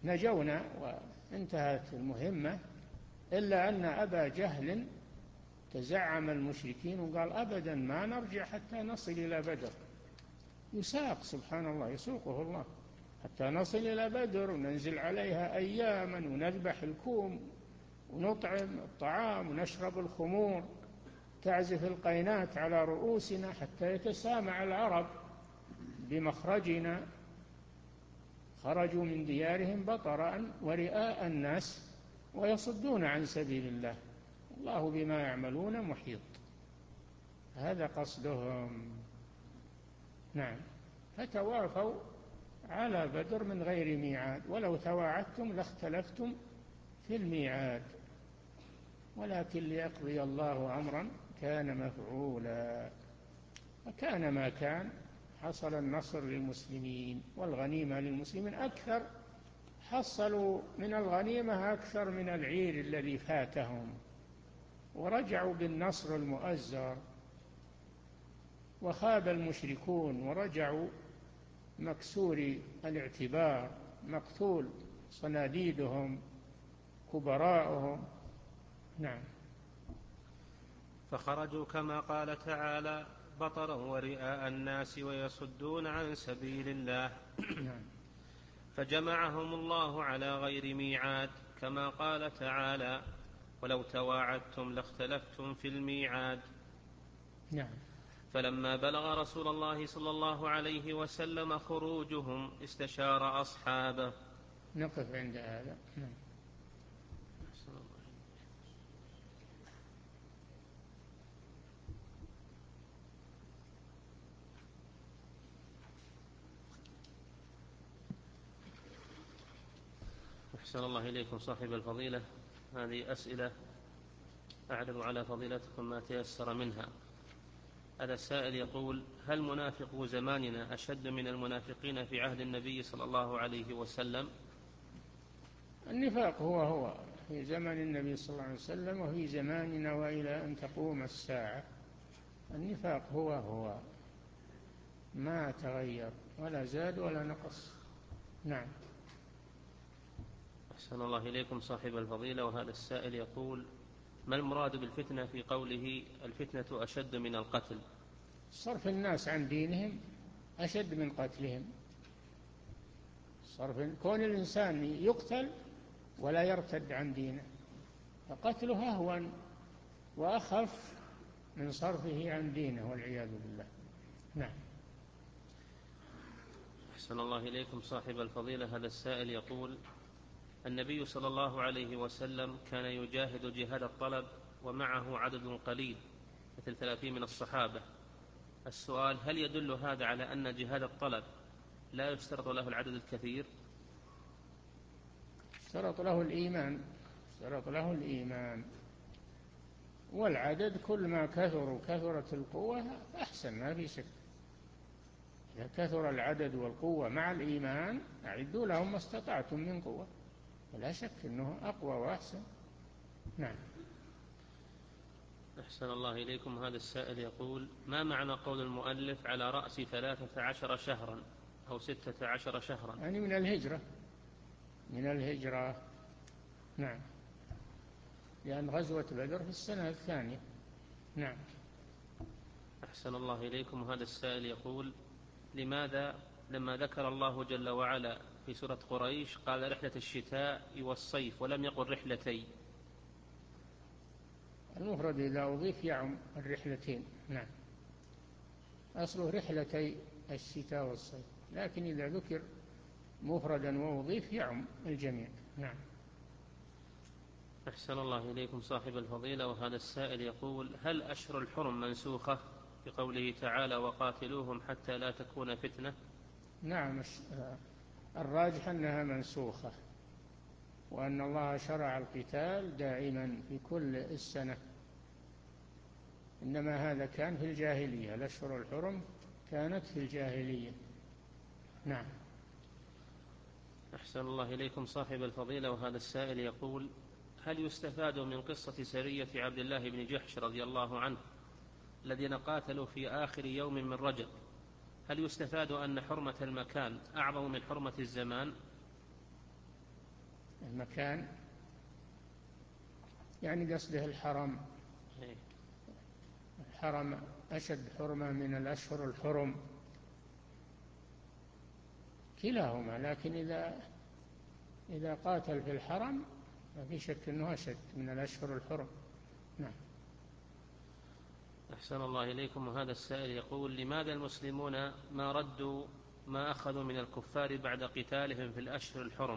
نجونا وانتهت المهمة، إلا أن أبا جهل تزعم المشركين وقال أبدا ما نرجع حتى نصل إلى بدر. يساق سبحان الله، يسوقه الله حتى نصل إلى بدر وننزل عليها أياما ونذبح الكوم ونطعم الطعام ونشرب الخمور، تعزف القينات على رؤوسنا حتى يتسامع العرب بمخرجنا. خرجوا من ديارهم بطرا ورئاء الناس ويصدون عن سبيل الله، الله بما يعملون محيط. هذا قصدهم. نعم. فتوافوا على بدر من غير ميعاد، ولو تواعدتم لاختلفتم في الميعاد، ولكن ليقضي الله أمرا كان مفعولا. فكان ما كان، حصل النصر للمسلمين والغنيمة للمسلمين أكثر، حصلوا من الغنيمة أكثر من العير الذي فاتهم، ورجعوا بالنصر المؤزر. وخاب المشركون ورجعوا مكسور الاعتبار، مقتول صناديدهم كبراءهم. نعم. فخرجوا كما قال تعالى بطرا ورئاء الناس ويصدون عن سبيل الله. نعم. فجمعهم الله على غير ميعاد كما قال تعالى ولو تواعدتم لاختلفتم في الميعاد. نعم. فلما بلغ رسول الله صلى الله عليه وسلم خروجهم استشار أصحابه. نقف عند هذا. نعم. أحسن الله إليكم صاحب الفضيلة. هذه أسئلة أعرض على فضيلتكم ما تيسر منها. هذا السائل يقول: هل منافقو زماننا أشد من المنافقين في عهد النبي صلى الله عليه وسلم؟ النفاق هو هو في زمن النبي صلى الله عليه وسلم وفي زماننا وإلى أن تقوم الساعة. النفاق هو هو ما تغير ولا زاد ولا نقص. نعم. أحسن الله إليكم صاحب الفضيلة. وهذا السائل يقول: ما المراد بالفتنة في قوله الفتنة أشد من القتل؟ صرف الناس عن دينهم أشد من قتلهم. صرف كون الإنسان يقتل ولا يرتد عن دينه، فقتله أهون وأخف من صرفه عن دينه والعياذ بالله. نعم. أحسن الله إليكم صاحب الفضيلة. هذا السائل يقول: النبي صلى الله عليه وسلم كان يجاهد جهاد الطلب ومعه عدد قليل مثل ثلاثين من الصحابة. السؤال: هل يدل هذا على أن جهاد الطلب لا يشترط له العدد الكثير؟ اشترط له الإيمان، اشترط له الإيمان والعدد. كل ما كثر وكثرت القوة أحسن، ما في شك. إذا كثر العدد والقوة مع الإيمان أعدوا لهم ما استطعتم من قوة، ولا شك أنه أقوى وأحسن. نعم. أحسن الله إليكم. هذا السائل يقول: ما معنى قول المؤلف على رأس ثلاثة عشر شهرا أو ستة عشر شهرا؟ يعني من الهجرة، من الهجرة. نعم. لأن غزوة بدر في السنة الثانية. نعم. أحسن الله إليكم. هذا السائل يقول: لماذا لما ذكر الله جل وعلا في سورة قريش قال رحلة الشتاء والصيف ولم يقل رحلتي؟ المفرد إذا أضيف يعم الرحلتين. نعم. أصله رحلتي الشتاء والصيف، لكن إذا ذكر مفردا وأضيف يعم الجميع. نعم. أحسن الله إليكم صاحب الفضيلة. وهذا السائل يقول: هل أشهر الحرم منسوخة بقوله تعالى وقاتلوهم حتى لا تكون فتنة؟ نعم. الراجح أنها منسوخة، وأن الله شرع القتال دائما في كل السنة، إنما هذا كان في الجاهلية. الأشهر الحرم كانت في الجاهلية. نعم. أحسن الله إليكم صاحب الفضيلة. وهذا السائل يقول: هل يستفاد من قصة سرية عبد الله بن جحش رضي الله عنه الذين قاتلوا في آخر يوم من رجب، هل يستفاد أن حرمة المكان أعظم من حرمة الزمان؟ المكان يعني قصده الحرم. الحرم أشد حرمة من الأشهر الحرم، كلاهما، لكن إذا إذا قاتل في الحرم ما في شك أنه أشد من الأشهر الحرم. نعم. أحسن الله إليكم. وهذا السائل يقول: لماذا المسلمون ما ردوا ما أخذوا من الكفار بعد قتالهم في الأشهر الحرم؟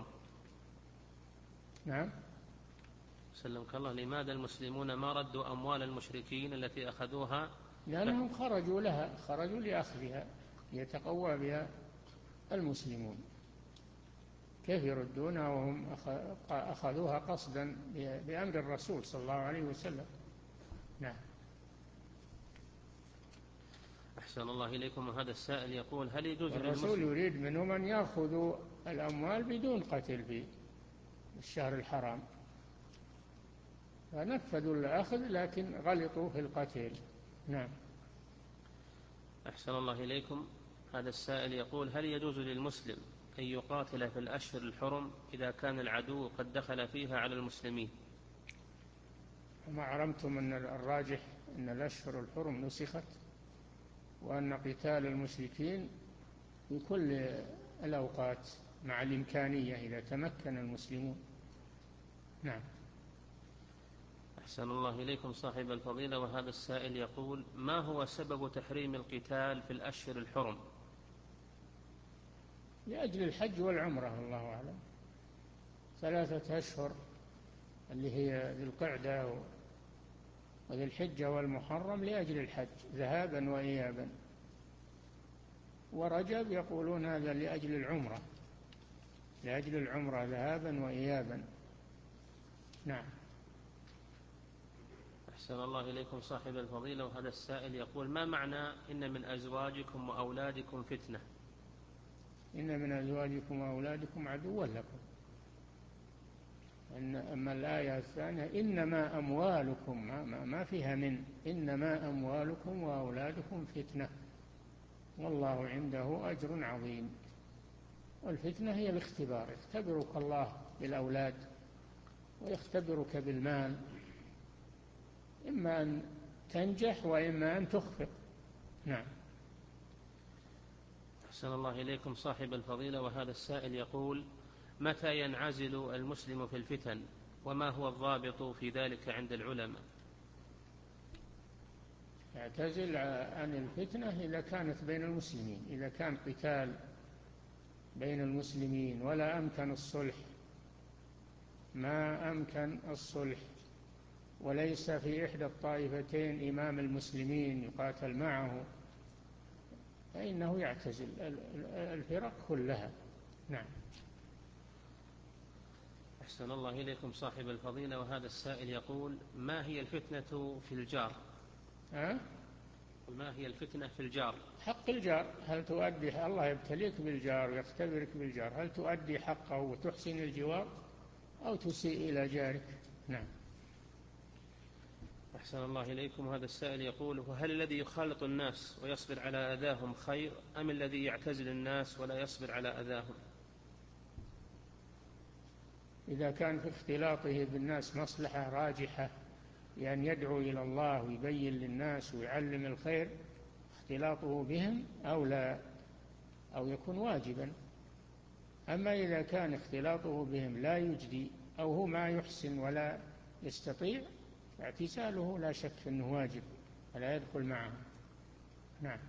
نعم. سلمك الله، لماذا المسلمون ما ردوا أموال المشركين التي أخذوها؟ لأنهم خرجوا لها، خرجوا لأخذها يتقوى بها المسلمون، كيف يردونها وهم أخذوها قصدا بأمر الرسول صلى الله عليه وسلم. نعم. أحسن الله إليكم. وهذا السائل يقول: هل يجوز للمسلم، الرسول يريد منهم أن يأخذوا الأموال بدون قتل في الشهر الحرام، فنفذوا الأخذ لكن غلطوا في القتل. نعم. أحسن الله إليكم. هذا السائل يقول: هل يجوز للمسلم أن يقاتل في الأشهر الحرم إذا كان العدو قد دخل فيها على المسلمين؟ وما علمتم أن الراجح أن الأشهر الحرم نسخت، وأن قتال المشركين في كل الأوقات مع الإمكانية إذا تمكن المسلمون. نعم. أحسن الله إليكم صاحب الفضيلة. وهذا السائل يقول: ما هو سبب تحريم القتال في الأشهر الحرم؟ لأجل الحج والعمرة، الله أعلم. ثلاثة أشهر اللي هي ذي القعدة وذي الحجة والمحرم لأجل الحج ذهابا وإيابا، ورجب يقولون هذا لأجل العمرة، لأجل العمرة ذهابا وإيابا. نعم. أحسن الله إليكم صاحب الفضيلة. وهذا السائل يقول: ما معنى إن من أزواجكم وأولادكم فتنة؟ إن من أزواجكم وأولادكم عدوا لكم. إن أما الآية الثانية إنما أموالكم، ما, ما فيها من، إنما أموالكم وأولادكم فتنة والله عنده أجر عظيم. والفتنة هي الاختبار، يختبرك الله بالأولاد ويختبرك بالمال، إما أن تنجح وإما أن تخفق. نعم. أحسن الله إليكم صاحب الفضيلة. وهذا السائل يقول: متى ينعزل المسلم في الفتن، وما هو الضابط في ذلك عند العلماء؟ يعتزل عن الفتنة إذا كانت بين المسلمين، إذا كان قتال بين المسلمين ولا أمكن الصلح، ما أمكن الصلح وليس في إحدى الطائفتين إمام المسلمين يقاتل معه، فإنه يعتزل الفرق كلها. نعم. أحسن الله إليكم صاحب الفضيلة. وهذا السائل يقول: ما هي الفتنة في الجار؟ أه؟ ما هي الفتنة في الجار؟ حق الجار، هل تؤدي، الله يبتليك بالجار ويختبرك بالجار، هل تؤدي حقه وتحسن الجوار أو تسيء إلى جارك؟ نعم. أحسن الله إليكم. هذا السائل يقول: وهل الذي يخالط الناس ويصبر على أذاهم خير، أم الذي يعتزل الناس ولا يصبر على أذاهم؟ إذا كان في اختلاطه بالناس مصلحة راجحة، لأن يدعو إلى الله ويبين للناس ويعلم الخير، اختلاطه بهم أو لا، أو يكون واجبا. أما إذا كان اختلاطه بهم لا يجدي أو هو ما يحسن ولا يستطيع، فاعتزاله لا شك أنه واجب فلا يدخل معهم. نعم.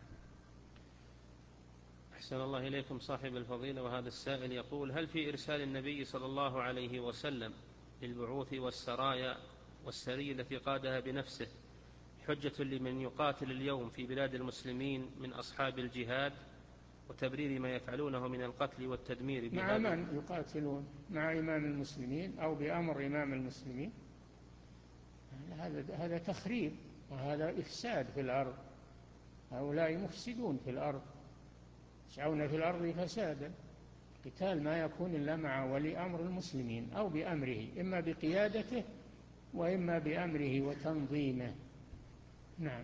أحسن الله إليكم صاحب الفضيلة. وهذا السائل يقول: هل في إرسال النبي صلى الله عليه وسلم للبعوث والسرايا والسرية التي قادها بنفسه حجة لمن يقاتل اليوم في بلاد المسلمين من أصحاب الجهاد، وتبرير ما يفعلونه من القتل والتدمير مع بهذا؟ من يقاتلون؟ مع إمام المسلمين أو بأمر إمام المسلمين؟ هذا هذا تخريب وهذا إفساد في الأرض، هؤلاء مفسدون في الأرض يسعون في الأرض فسادا. قتال ما يكون إلا مع ولي أمر المسلمين أو بأمره، إما بقيادته وإما بأمره وتنظيمه. نعم.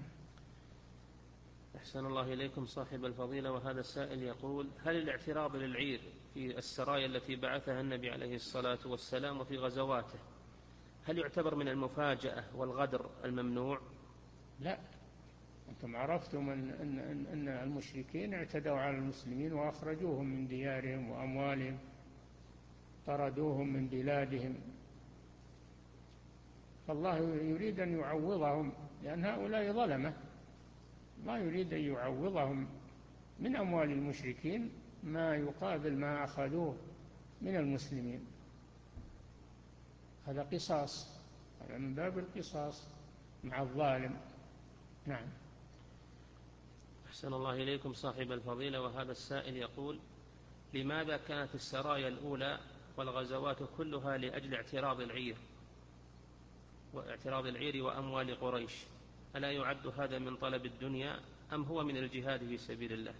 أحسن الله إليكم صاحب الفضيلة. وهذا السائل يقول: هل الاعتراض للعير في السرايا التي بعثها النبي عليه الصلاة والسلام وفي غزواته هل يعتبر من المفاجأة والغدر الممنوع؟ لا، أنتم عرفتم أن, أن, أن, أن المشركين اعتدوا على المسلمين وأخرجوهم من ديارهم وأموالهم، طردوهم من بلادهم، فالله يريد أن يعوضهم، لأن هؤلاء ظلمة، ما يريد أن يعوضهم من أموال المشركين ما يقابل ما أخذوه من المسلمين. هذا قصاص، هذا من باب القصاص مع الظالم. نعم. أحسن الله إليكم صاحب الفضيلة. وهذا السائل يقول: لماذا كانت السرايا الأولى والغزوات كلها لأجل اعتراض العير واعتراض العير وأموال قريش؟ ألا يعد هذا من طلب الدنيا أم هو من الجهاد في سبيل الله؟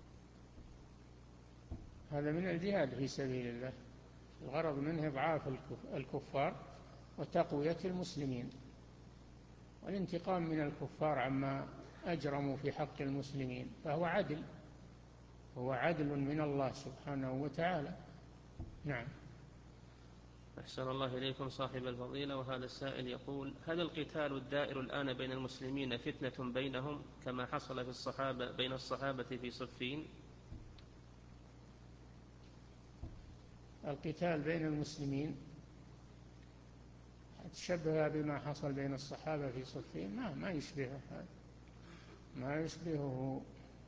هذا من الجهاد في سبيل الله، الغرض منه إضعاف الكفار وتقوية المسلمين والانتقام من الكفار عما أجرموا في حق المسلمين، فهو عدل، هو عدل من الله سبحانه وتعالى. نعم. أحسن الله إليكم صاحب الفضيلة. وهذا السائل يقول: هل القتال الدائر الآن بين المسلمين فتنة بينهم كما حصل في الصحابة بين الصحابة في صفين؟ القتال بين المسلمين تشبه بما حصل بين الصحابة في صفين؟ ما ما يشبهه هذا، ما يشبهه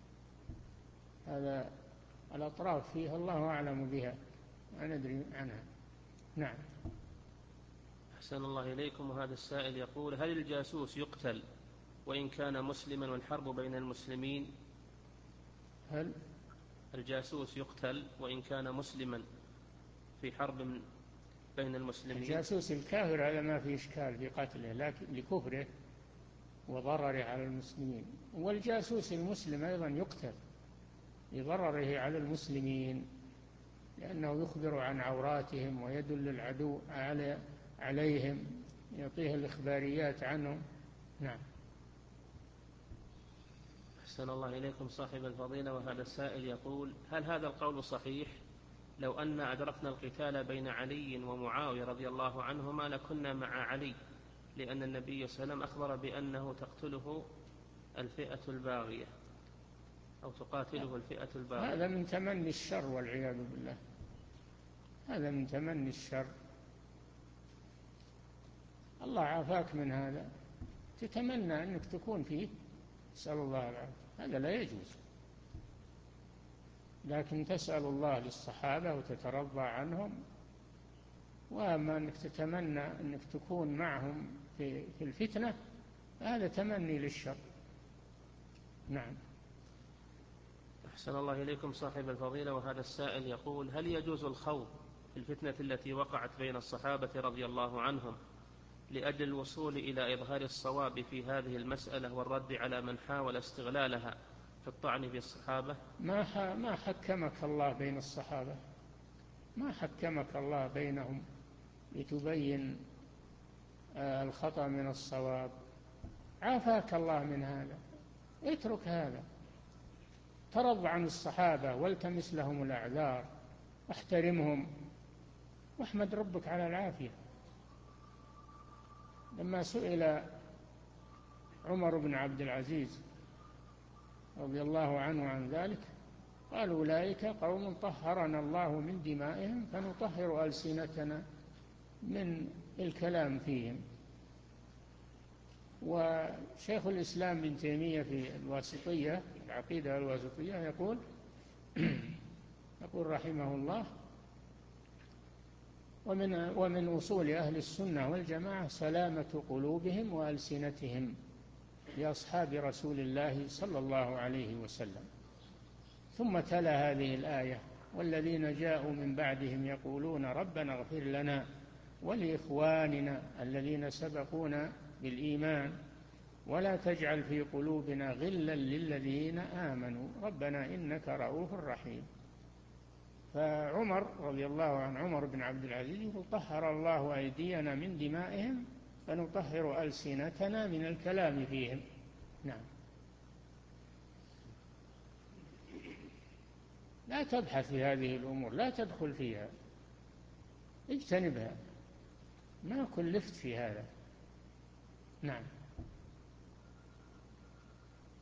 هذا. الأطراف فيها الله أعلم بها، ما ندري عنها. نعم. أحسن الله إليكم. وهذا السائل يقول: هل الجاسوس يقتل وإن كان مسلما والحرب بين المسلمين؟ هل الجاسوس يقتل وإن كان مسلما في حرب بين المسلمين؟ الجاسوس الكافر هذا ما في إشكال في قتله، لكن لكفره وضرره على المسلمين. والجاسوس المسلم أيضا يقتل لضرره على المسلمين، لأنه يخبر عن عوراتهم ويدل العدو على عليهم، يعطيه الإخباريات عنهم. نعم. أحسن الله إليكم صاحب الفضيلة. وهذا السائل يقول: هل هذا القول صحيح؟ لو أن أدركنا القتال بين علي ومعاوية رضي الله عنهما لكنا مع علي، لأن النبي صلى الله عليه وسلم أخبر بأنه تقتله الفئة الباغية أو تقاتله الفئة الباغية. هذا من تمني الشر والعياذ بالله، هذا من تمني الشر. الله عافاك من هذا، تتمنى أنك تكون فيه، نسأل الله العافية، هذا لا يجوز. لكن تسأل الله للصحابة وتترضى عنهم، وأما أنك تتمنى أنك تكون معهم في في الفتنة، هذا تمني للشر. نعم. أحسن الله إليكم صاحب الفضيلة. وهذا السائل يقول: هل يجوز الخوض في الفتنة التي وقعت بين الصحابة رضي الله عنهم لأجل الوصول إلى إظهار الصواب في هذه المسألة والرد على من حاول استغلالها في الطعن في الصحابة؟ ما ما حكمك الله بين الصحابة، ما حكمك الله بينهم لتبين الخطأ من الصواب، عافاك الله من هذا، اترك هذا، ترضى عن الصحابة والتمس لهم الأعذار واحترمهم واحمد ربك على العافية. لما سئل عمر بن عبد العزيز رضي الله عنه عن ذلك قال: أولئك قوم طهرنا الله من دمائهم فنطهر ألسنتنا من الكلام فيهم. وشيخ الإسلام ابن تيمية في الواسطية، العقيدة الواسطية، يقول يقول رحمه الله: ومن ومن أصول أهل السنة والجماعة سلامة قلوبهم وألسنتهم لأصحاب رسول الله صلى الله عليه وسلم. ثم تلا هذه الآية: والذين جاءوا من بعدهم يقولون ربنا اغفر لنا ولإخواننا الذين سبقونا بالإيمان ولا تجعل في قلوبنا غلا للذين آمنوا ربنا إنك رؤوف رحيم. فعمر رضي الله عنه، عمر بن عبد العزيز، يقول: طهر الله أيدينا من دمائهم فنطهر ألسنتنا من الكلام فيهم. نعم. لا تبحث في هذه الأمور، لا تدخل فيها، اجتنبها، ما كلفت في هذا. نعم.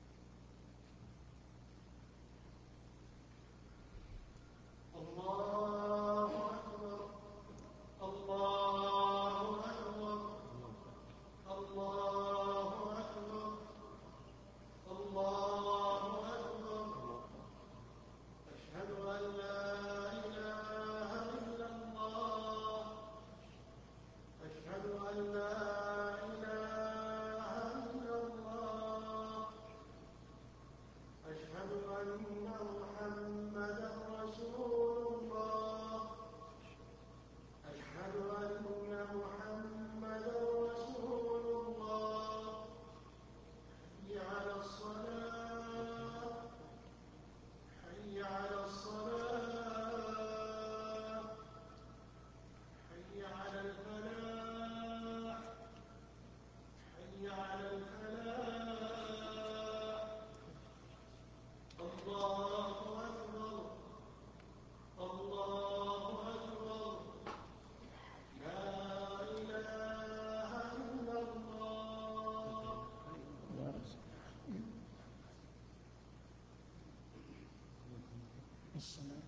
السلام.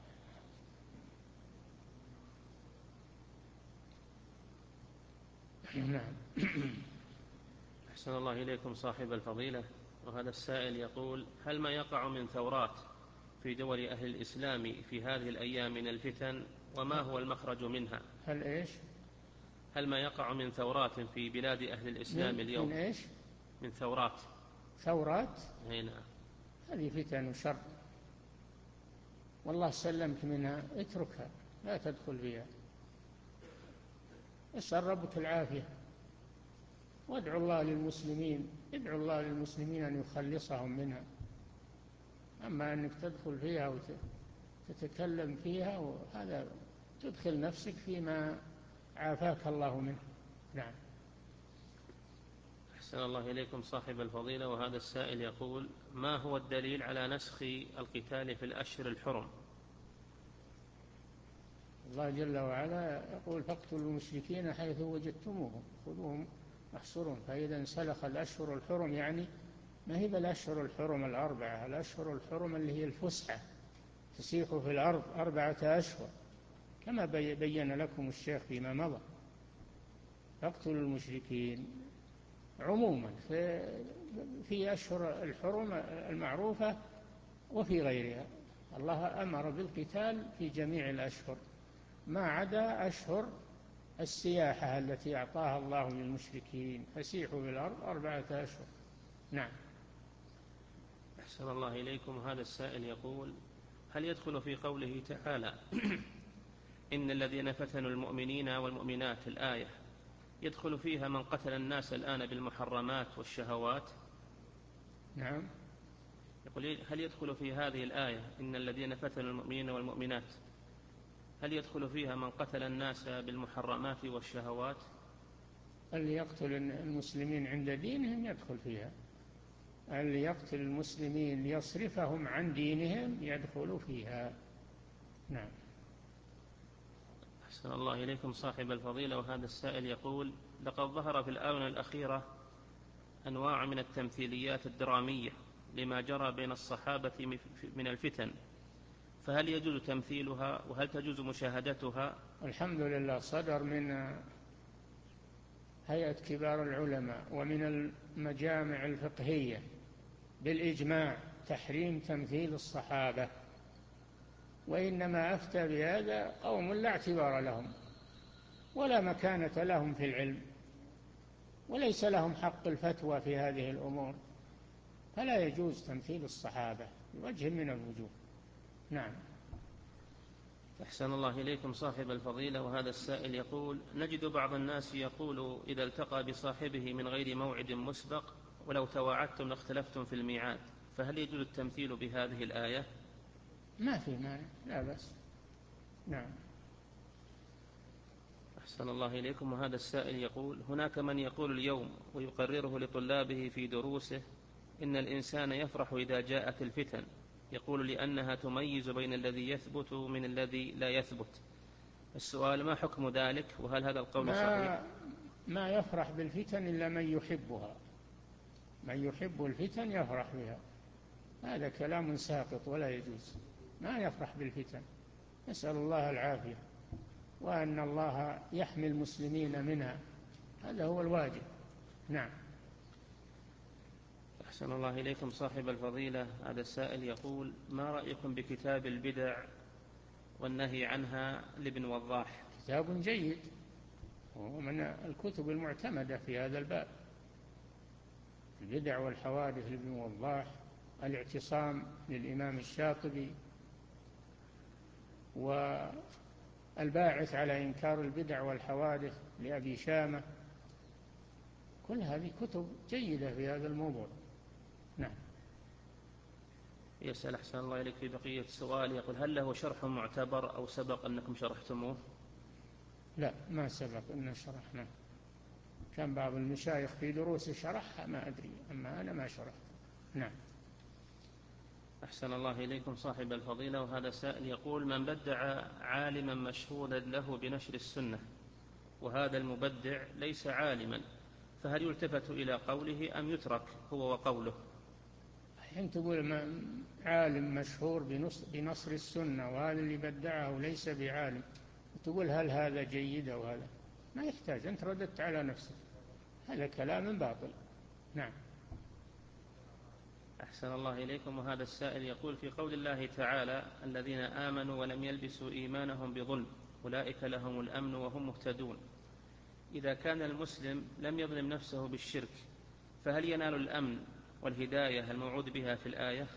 نعم. أحسن الله إليكم صاحب الفضيلة، وهذا السائل يقول: هل ما يقع من ثورات في دول أهل الإسلام في هذه الأيام من الفتن، وما هو المخرج منها؟ هل إيش؟ هل ما يقع من ثورات في بلاد أهل الإسلام من اليوم؟ من إيش؟ من ثورات. ثورات؟ هنا. هذه فتن وشر، والله سلمك منها، اتركها لا تدخل فيها، اسأل ربك العافية، وادعو الله للمسلمين، ادعو الله للمسلمين أن يخلصهم منها. أما أنك تدخل فيها وتتكلم فيها، وهذا تدخل نفسك فيما عافاك الله منه. نعم. أحسن الله إليكم صاحب الفضيلة، وهذا السائل يقول: ما هو الدليل على نسخ القتال في الأشهر الحرم؟ الله جل وعلا يقول: فاقتلوا المشركين حيث وجدتموهم خذوهم واحصرهم. فإذا انسلخ الأشهر الحرم، يعني ما هي الأشهر الحرم الأربعة، الأشهر الحرم اللي هي الفسحة، تسيح في الأرض أربعة أشهر كما بين لكم الشيخ فيما مضى. فاقتلوا المشركين عموما في, في أشهر الحرم المعروفة وفي غيرها. الله أمر بالقتال في جميع الأشهر ما عدا أشهر السياحة التي أعطاها الله للمشركين، فسيحوا في الأرض أربعة أشهر. نعم. أحسن الله إليكم. هذا السائل يقول: هل يدخل في قوله تعالى إن الذين فتنوا المؤمنين والمؤمنات الآية يدخل فيها من قتل الناس الآن بالمحرمات والشهوات؟ نعم. يقول: هل يدخل في هذه الآية إن الذين فتنوا المؤمنين والمؤمنات، هل يدخل فيها من قتل الناس بالمحرمات والشهوات؟ اللي يقتل المسلمين عند دينهم يدخل فيها، اللي يقتل المسلمين ليصرفهم عن دينهم يدخل فيها. نعم. أحسن الله إليكم صاحب الفضيلة، وهذا السائل يقول: لقد ظهر في الآونة الأخيرة أنواع من التمثيليات الدرامية لما جرى بين الصحابة من الفتن، فهل يجوز تمثيلها وهل تجوز مشاهدتها؟ الحمد لله صدر من هيئة كبار العلماء ومن المجامع الفقهية بالإجماع تحريم تمثيل الصحابة، وإنما أفتى بهذا قوم لا اعتبار لهم ولا مكانة لهم في العلم، وليس لهم حق الفتوى في هذه الأمور، فلا يجوز تمثيل الصحابة بوجه من الوجوه. نعم. أحسن الله إليكم صاحب الفضيلة، وهذا السائل يقول: نجد بعض الناس يقول إذا التقى بصاحبه من غير موعد مسبق ولو تواعدتم لاختلفتم في الميعاد، فهل يجوز التمثيل بهذه الآية؟ ما في مانع، لا بأس. نعم. أحسن الله إليكم، وهذا السائل يقول: هناك من يقول اليوم ويقرره لطلابه في دروسه إن الإنسان يفرح إذا جاءت الفتن، يقول لأنها تميز بين الذي يثبت من الذي لا يثبت. السؤال: ما حكم ذلك، وهل هذا القول ما صحيح؟ ما يفرح بالفتن إلا من يحبها، من يحب الفتن يفرح بها، هذا كلام ساقط ولا يجوز. ما يفرح بالفتن، نسأل الله العافية، وأن الله يحمي المسلمين منها، هذا هو الواجب. نعم. أحسن الله إليكم صاحب الفضيلة، هذا السائل يقول: ما رأيكم بكتاب البدع والنهي عنها لابن وضاح؟ كتاب جيد ومن الكتب المعتمدة في هذا الباب، البدع والحوادث لابن وضاح، الاعتصام للإمام الشاطبي، والباعث على إنكار البدع والحوادث لأبي شامة، كل هذه كتب جيدة في هذا الموضوع. نعم. يسأل أحسن الله إليك في بقية السؤال، يقول: هل له شرح معتبر أو سبق أنكم شرحتموه؟ لا، ما سبق أن شرحنا، كان بعض المشايخ في دروس شرحها ما أدري، أما أنا ما شرحت. نعم. أحسن الله إليكم صاحب الفضيلة، وهذا سائل يقول: من بدع عالما مشهودا له بنشر السنة وهذا المبدع ليس عالما، فهل يلتفت إلى قوله أم يترك هو وقوله؟ حين تقول عالم مشهور بنصر السنة وهذا اللي بدعه ليس بعالم، تقول هل هذا جيد أو هذا؟ ما يحتاج، أنت رددت على نفسك، هذا كلام باطل. نعم. أحسن الله إليكم. وهذا السائل يقول في قول الله تعالى الذين آمنوا ولم يلبسوا إيمانهم بظلم أولئك لهم الأمن وهم مهتدون، إذا كان المسلم لم يظلم نفسه بالشرك فهل ينال الأمن والهداية الموعود بها في الآية؟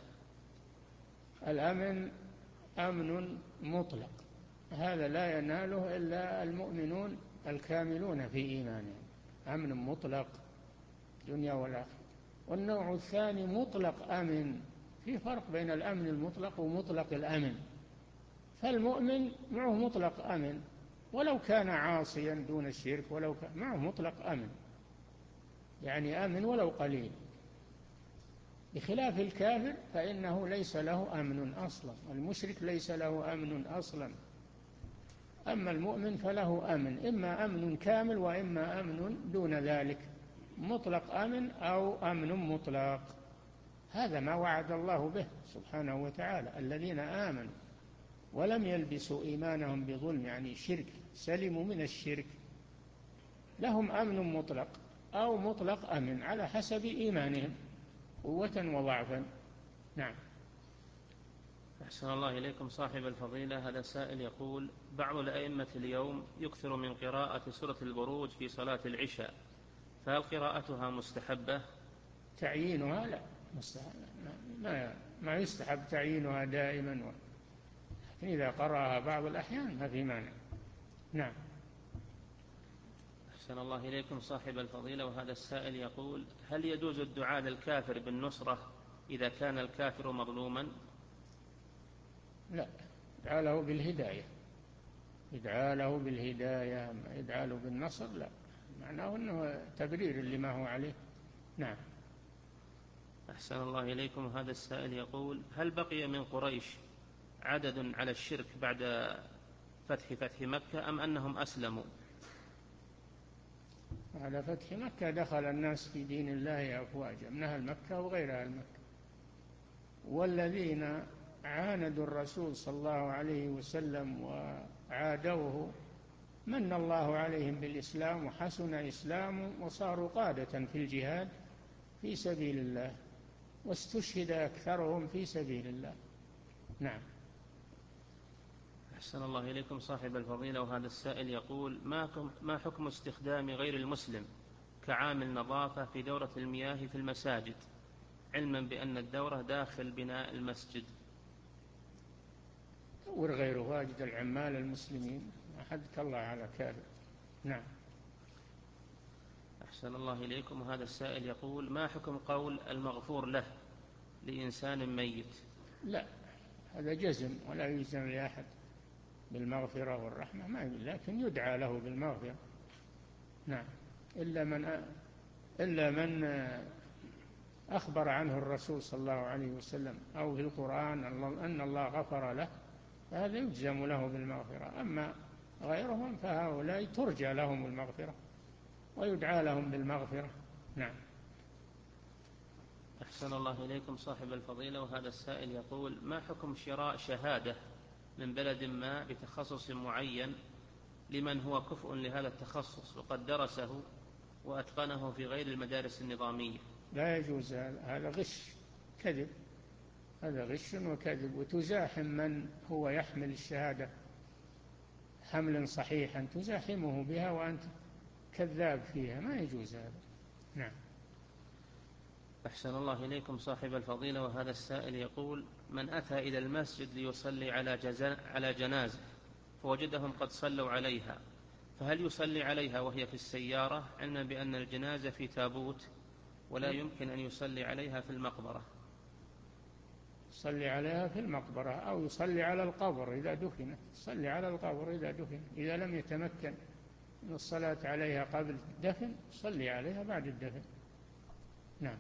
الأمن أمن مطلق، هذا لا يناله إلا المؤمنون الكاملون في إيمانهم، أمن مطلق دنيا والآخرة. والنوع الثاني مطلق أمن، في فرق بين الأمن المطلق ومطلق الأمن. فالمؤمن معه مطلق أمن ولو كان عاصيا دون الشرك، ولو كان معه مطلق أمن، يعني أمن ولو قليل، بخلاف الكافر فإنه ليس له أمن أصلا، المشرك ليس له أمن أصلا. أما المؤمن فله أمن، إما أمن كامل وإما أمن دون ذلك، مطلق أمن أو أمن مطلق. هذا ما وعد الله به سبحانه وتعالى، الذين آمنوا ولم يلبسوا إيمانهم بظلم، يعني شرك، سلموا من الشرك، لهم أمن مطلق أو مطلق أمن على حسب إيمانهم قوة وضعفا. نعم. أحسن الله إليكم صاحب الفضيلة. هذا سائل يقول بعض الأئمة اليوم يكثر من قراءة سورة البروج في صلاة العشاء، فهل قراءتها مستحبة؟ تعيينها لا، ما, ما يستحب تعيينها دائما، إذا قرأها بعض الأحيان ما في مانع. نعم. أحسن الله إليكم صاحب الفضيلة. وهذا السائل يقول هل يجوز الدعاء للكافر بالنصرة إذا كان الكافر مظلوما؟ لا، ادعى له بالهداية، ادعى له بالهداية، ادعى له بالنصر لا، معناه أنه تبرير لما هو عليه. نعم. أحسن الله إليكم. هذا السائل يقول هل بقي من قريش عدد على الشرك بعد فتح فتح مكة أم أنهم أسلموا؟ على فتح مكة دخل الناس في دين الله أفواجا من أهل مكة وغير أهل مكة، والذين عاندوا الرسول صلى الله عليه وسلم وعادوه من الله عليهم بالإسلام وحسن إسلام وصاروا قادة في الجهاد في سبيل الله، واستشهد أكثرهم في سبيل الله. نعم. أحسن الله إليكم صاحب الفضيلة. وهذا السائل يقول ما حكم استخدام غير المسلم كعامل نظافة في دورة المياه في المساجد، علما بأن الدورة داخل بناء المسجد؟ دور غيره، واجد العمال المسلمين، أحدك الله على كافر. نعم. أحسن الله إليكم. وهذا السائل يقول ما حكم قول المغفور له لإنسان ميت؟ لا، هذا جزم ولا يلزم لأحد بالمغفرة والرحمة، ما لكن يدعى له بالمغفرة. نعم. إلا من إلا من أخبر عنه الرسول صلى الله عليه وسلم أو في القرآن أن الله غفر له، فهذا يجزم له بالمغفرة. أما غيرهم فهؤلاء ترجى لهم المغفرة ويدعى لهم بالمغفرة. نعم. أحسن الله إليكم صاحب الفضيلة. وهذا السائل يقول ما حكم شراء شهادة من بلد ما بتخصص معين لمن هو كفء لهذا التخصص وقد درسه وأتقنه في غير المدارس النظامية؟ لا يجوز، هذا غش، كذب، هذا غش وكذب، وتزاحم من هو يحمل الشهادة حملا صحيحا، تزاحمه بها وأنت كذاب فيها، ما يجوز هذا. نعم. أحسن الله إليكم صاحب الفضيلة. وهذا السائل يقول من أتى إلى المسجد ليصلي على, على جنازة فوجدهم قد صلوا عليها، فهل يصلي عليها وهي في السيارة، علما بأن الجنازة في تابوت ولا يمكن أن يصلي عليها في المقبرة؟ يصلي عليها في المقبرة أو يصلي على القبر إذا دفنت، يصلي على القبر إذا دفن، إذا لم يتمكن من الصلاة عليها قبل الدفن يصلي عليها بعد الدفن. نعم.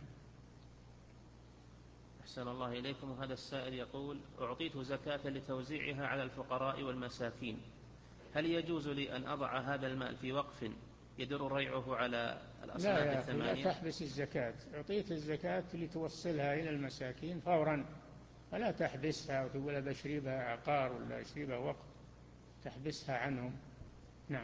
أحسن الله إليكم. وهذا السائل يقول أعطيت زكاة لتوزيعها على الفقراء والمساكين، هل يجوز لي أن أضع هذا المال في وقف يدر ريعه على لا الأصناف يا أخي، لا الثمانية؟ تحبس الزكاة. أعطيت الزكاة لتوصلها إلى المساكين فورا، فلا تحبسها وتقول بشربها عقار ولا أشربها وقت، تحبسها عنهم. نعم.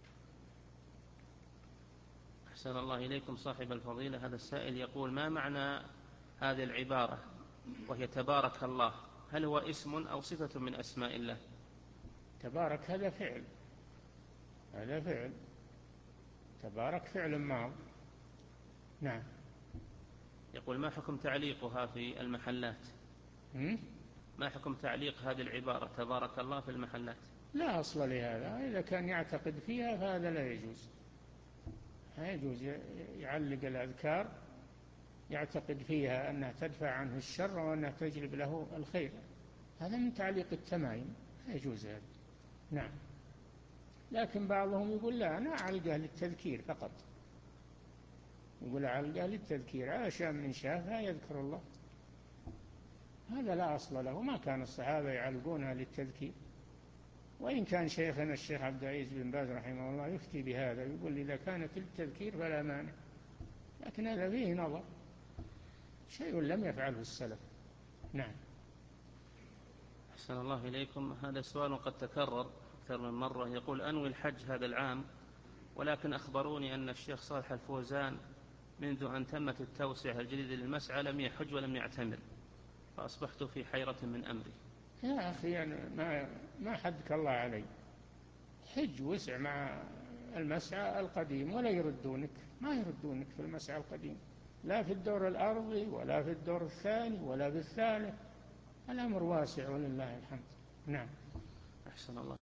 أحسن الله إليكم صاحب الفضيلة. هذا السائل يقول: ما معنى هذه العبارة وهي تبارك الله؟ هل هو اسم أو صفة من أسماء الله؟ تبارك هذا فعل، هذا فعل، تبارك فعل ماض. نعم. يقول: ما حكم تعليقها في المحلات؟ م? ما حكم تعليق هذه العبارة تبارك الله في المحلات؟ لا أصل لهذا، إذا كان يعتقد فيها فهذا لا يجوز، لا يجوز يعلق الأذكار يعتقد فيها أنها تدفع عنه الشر وأنها تجلب له الخير، هذا من تعليق التمائم، لا يجوز هذا. نعم. لكن بعضهم يقول لا، أنا أعلقها للتذكير فقط، يقول أعلقها للتذكير علشان من شافها يذكر الله، هذا لا أصل له، ما كان الصحابة يعلقونها للتذكير. وإن كان شيخنا الشيخ عبد العزيز بن باز رحمه الله يفتي بهذا، يقول إذا كانت للتذكير فلا مانع، لكن هذا فيه نظر، شيء لم يفعله السلف. نعم. أحسن الله إليكم. هذا سؤال قد تكرر أكثر من مرة. يقول: أنوي الحج هذا العام، ولكن أخبروني أن الشيخ صالح الفوزان منذ أن تمت التوسعة الجديدة للمسعى لم يحج ولم يعتمر، فأصبحت في حيرة من أمري. يا أخي أنا ما ما حدك الله علي، حج وسع مع المسعى القديم ولا يردونك، ما يردونك في المسعى القديم، لا في الدور الأرضي ولا في الدور الثاني ولا في الثالث، الأمر واسع ولله الحمد. نعم. أحسن الله.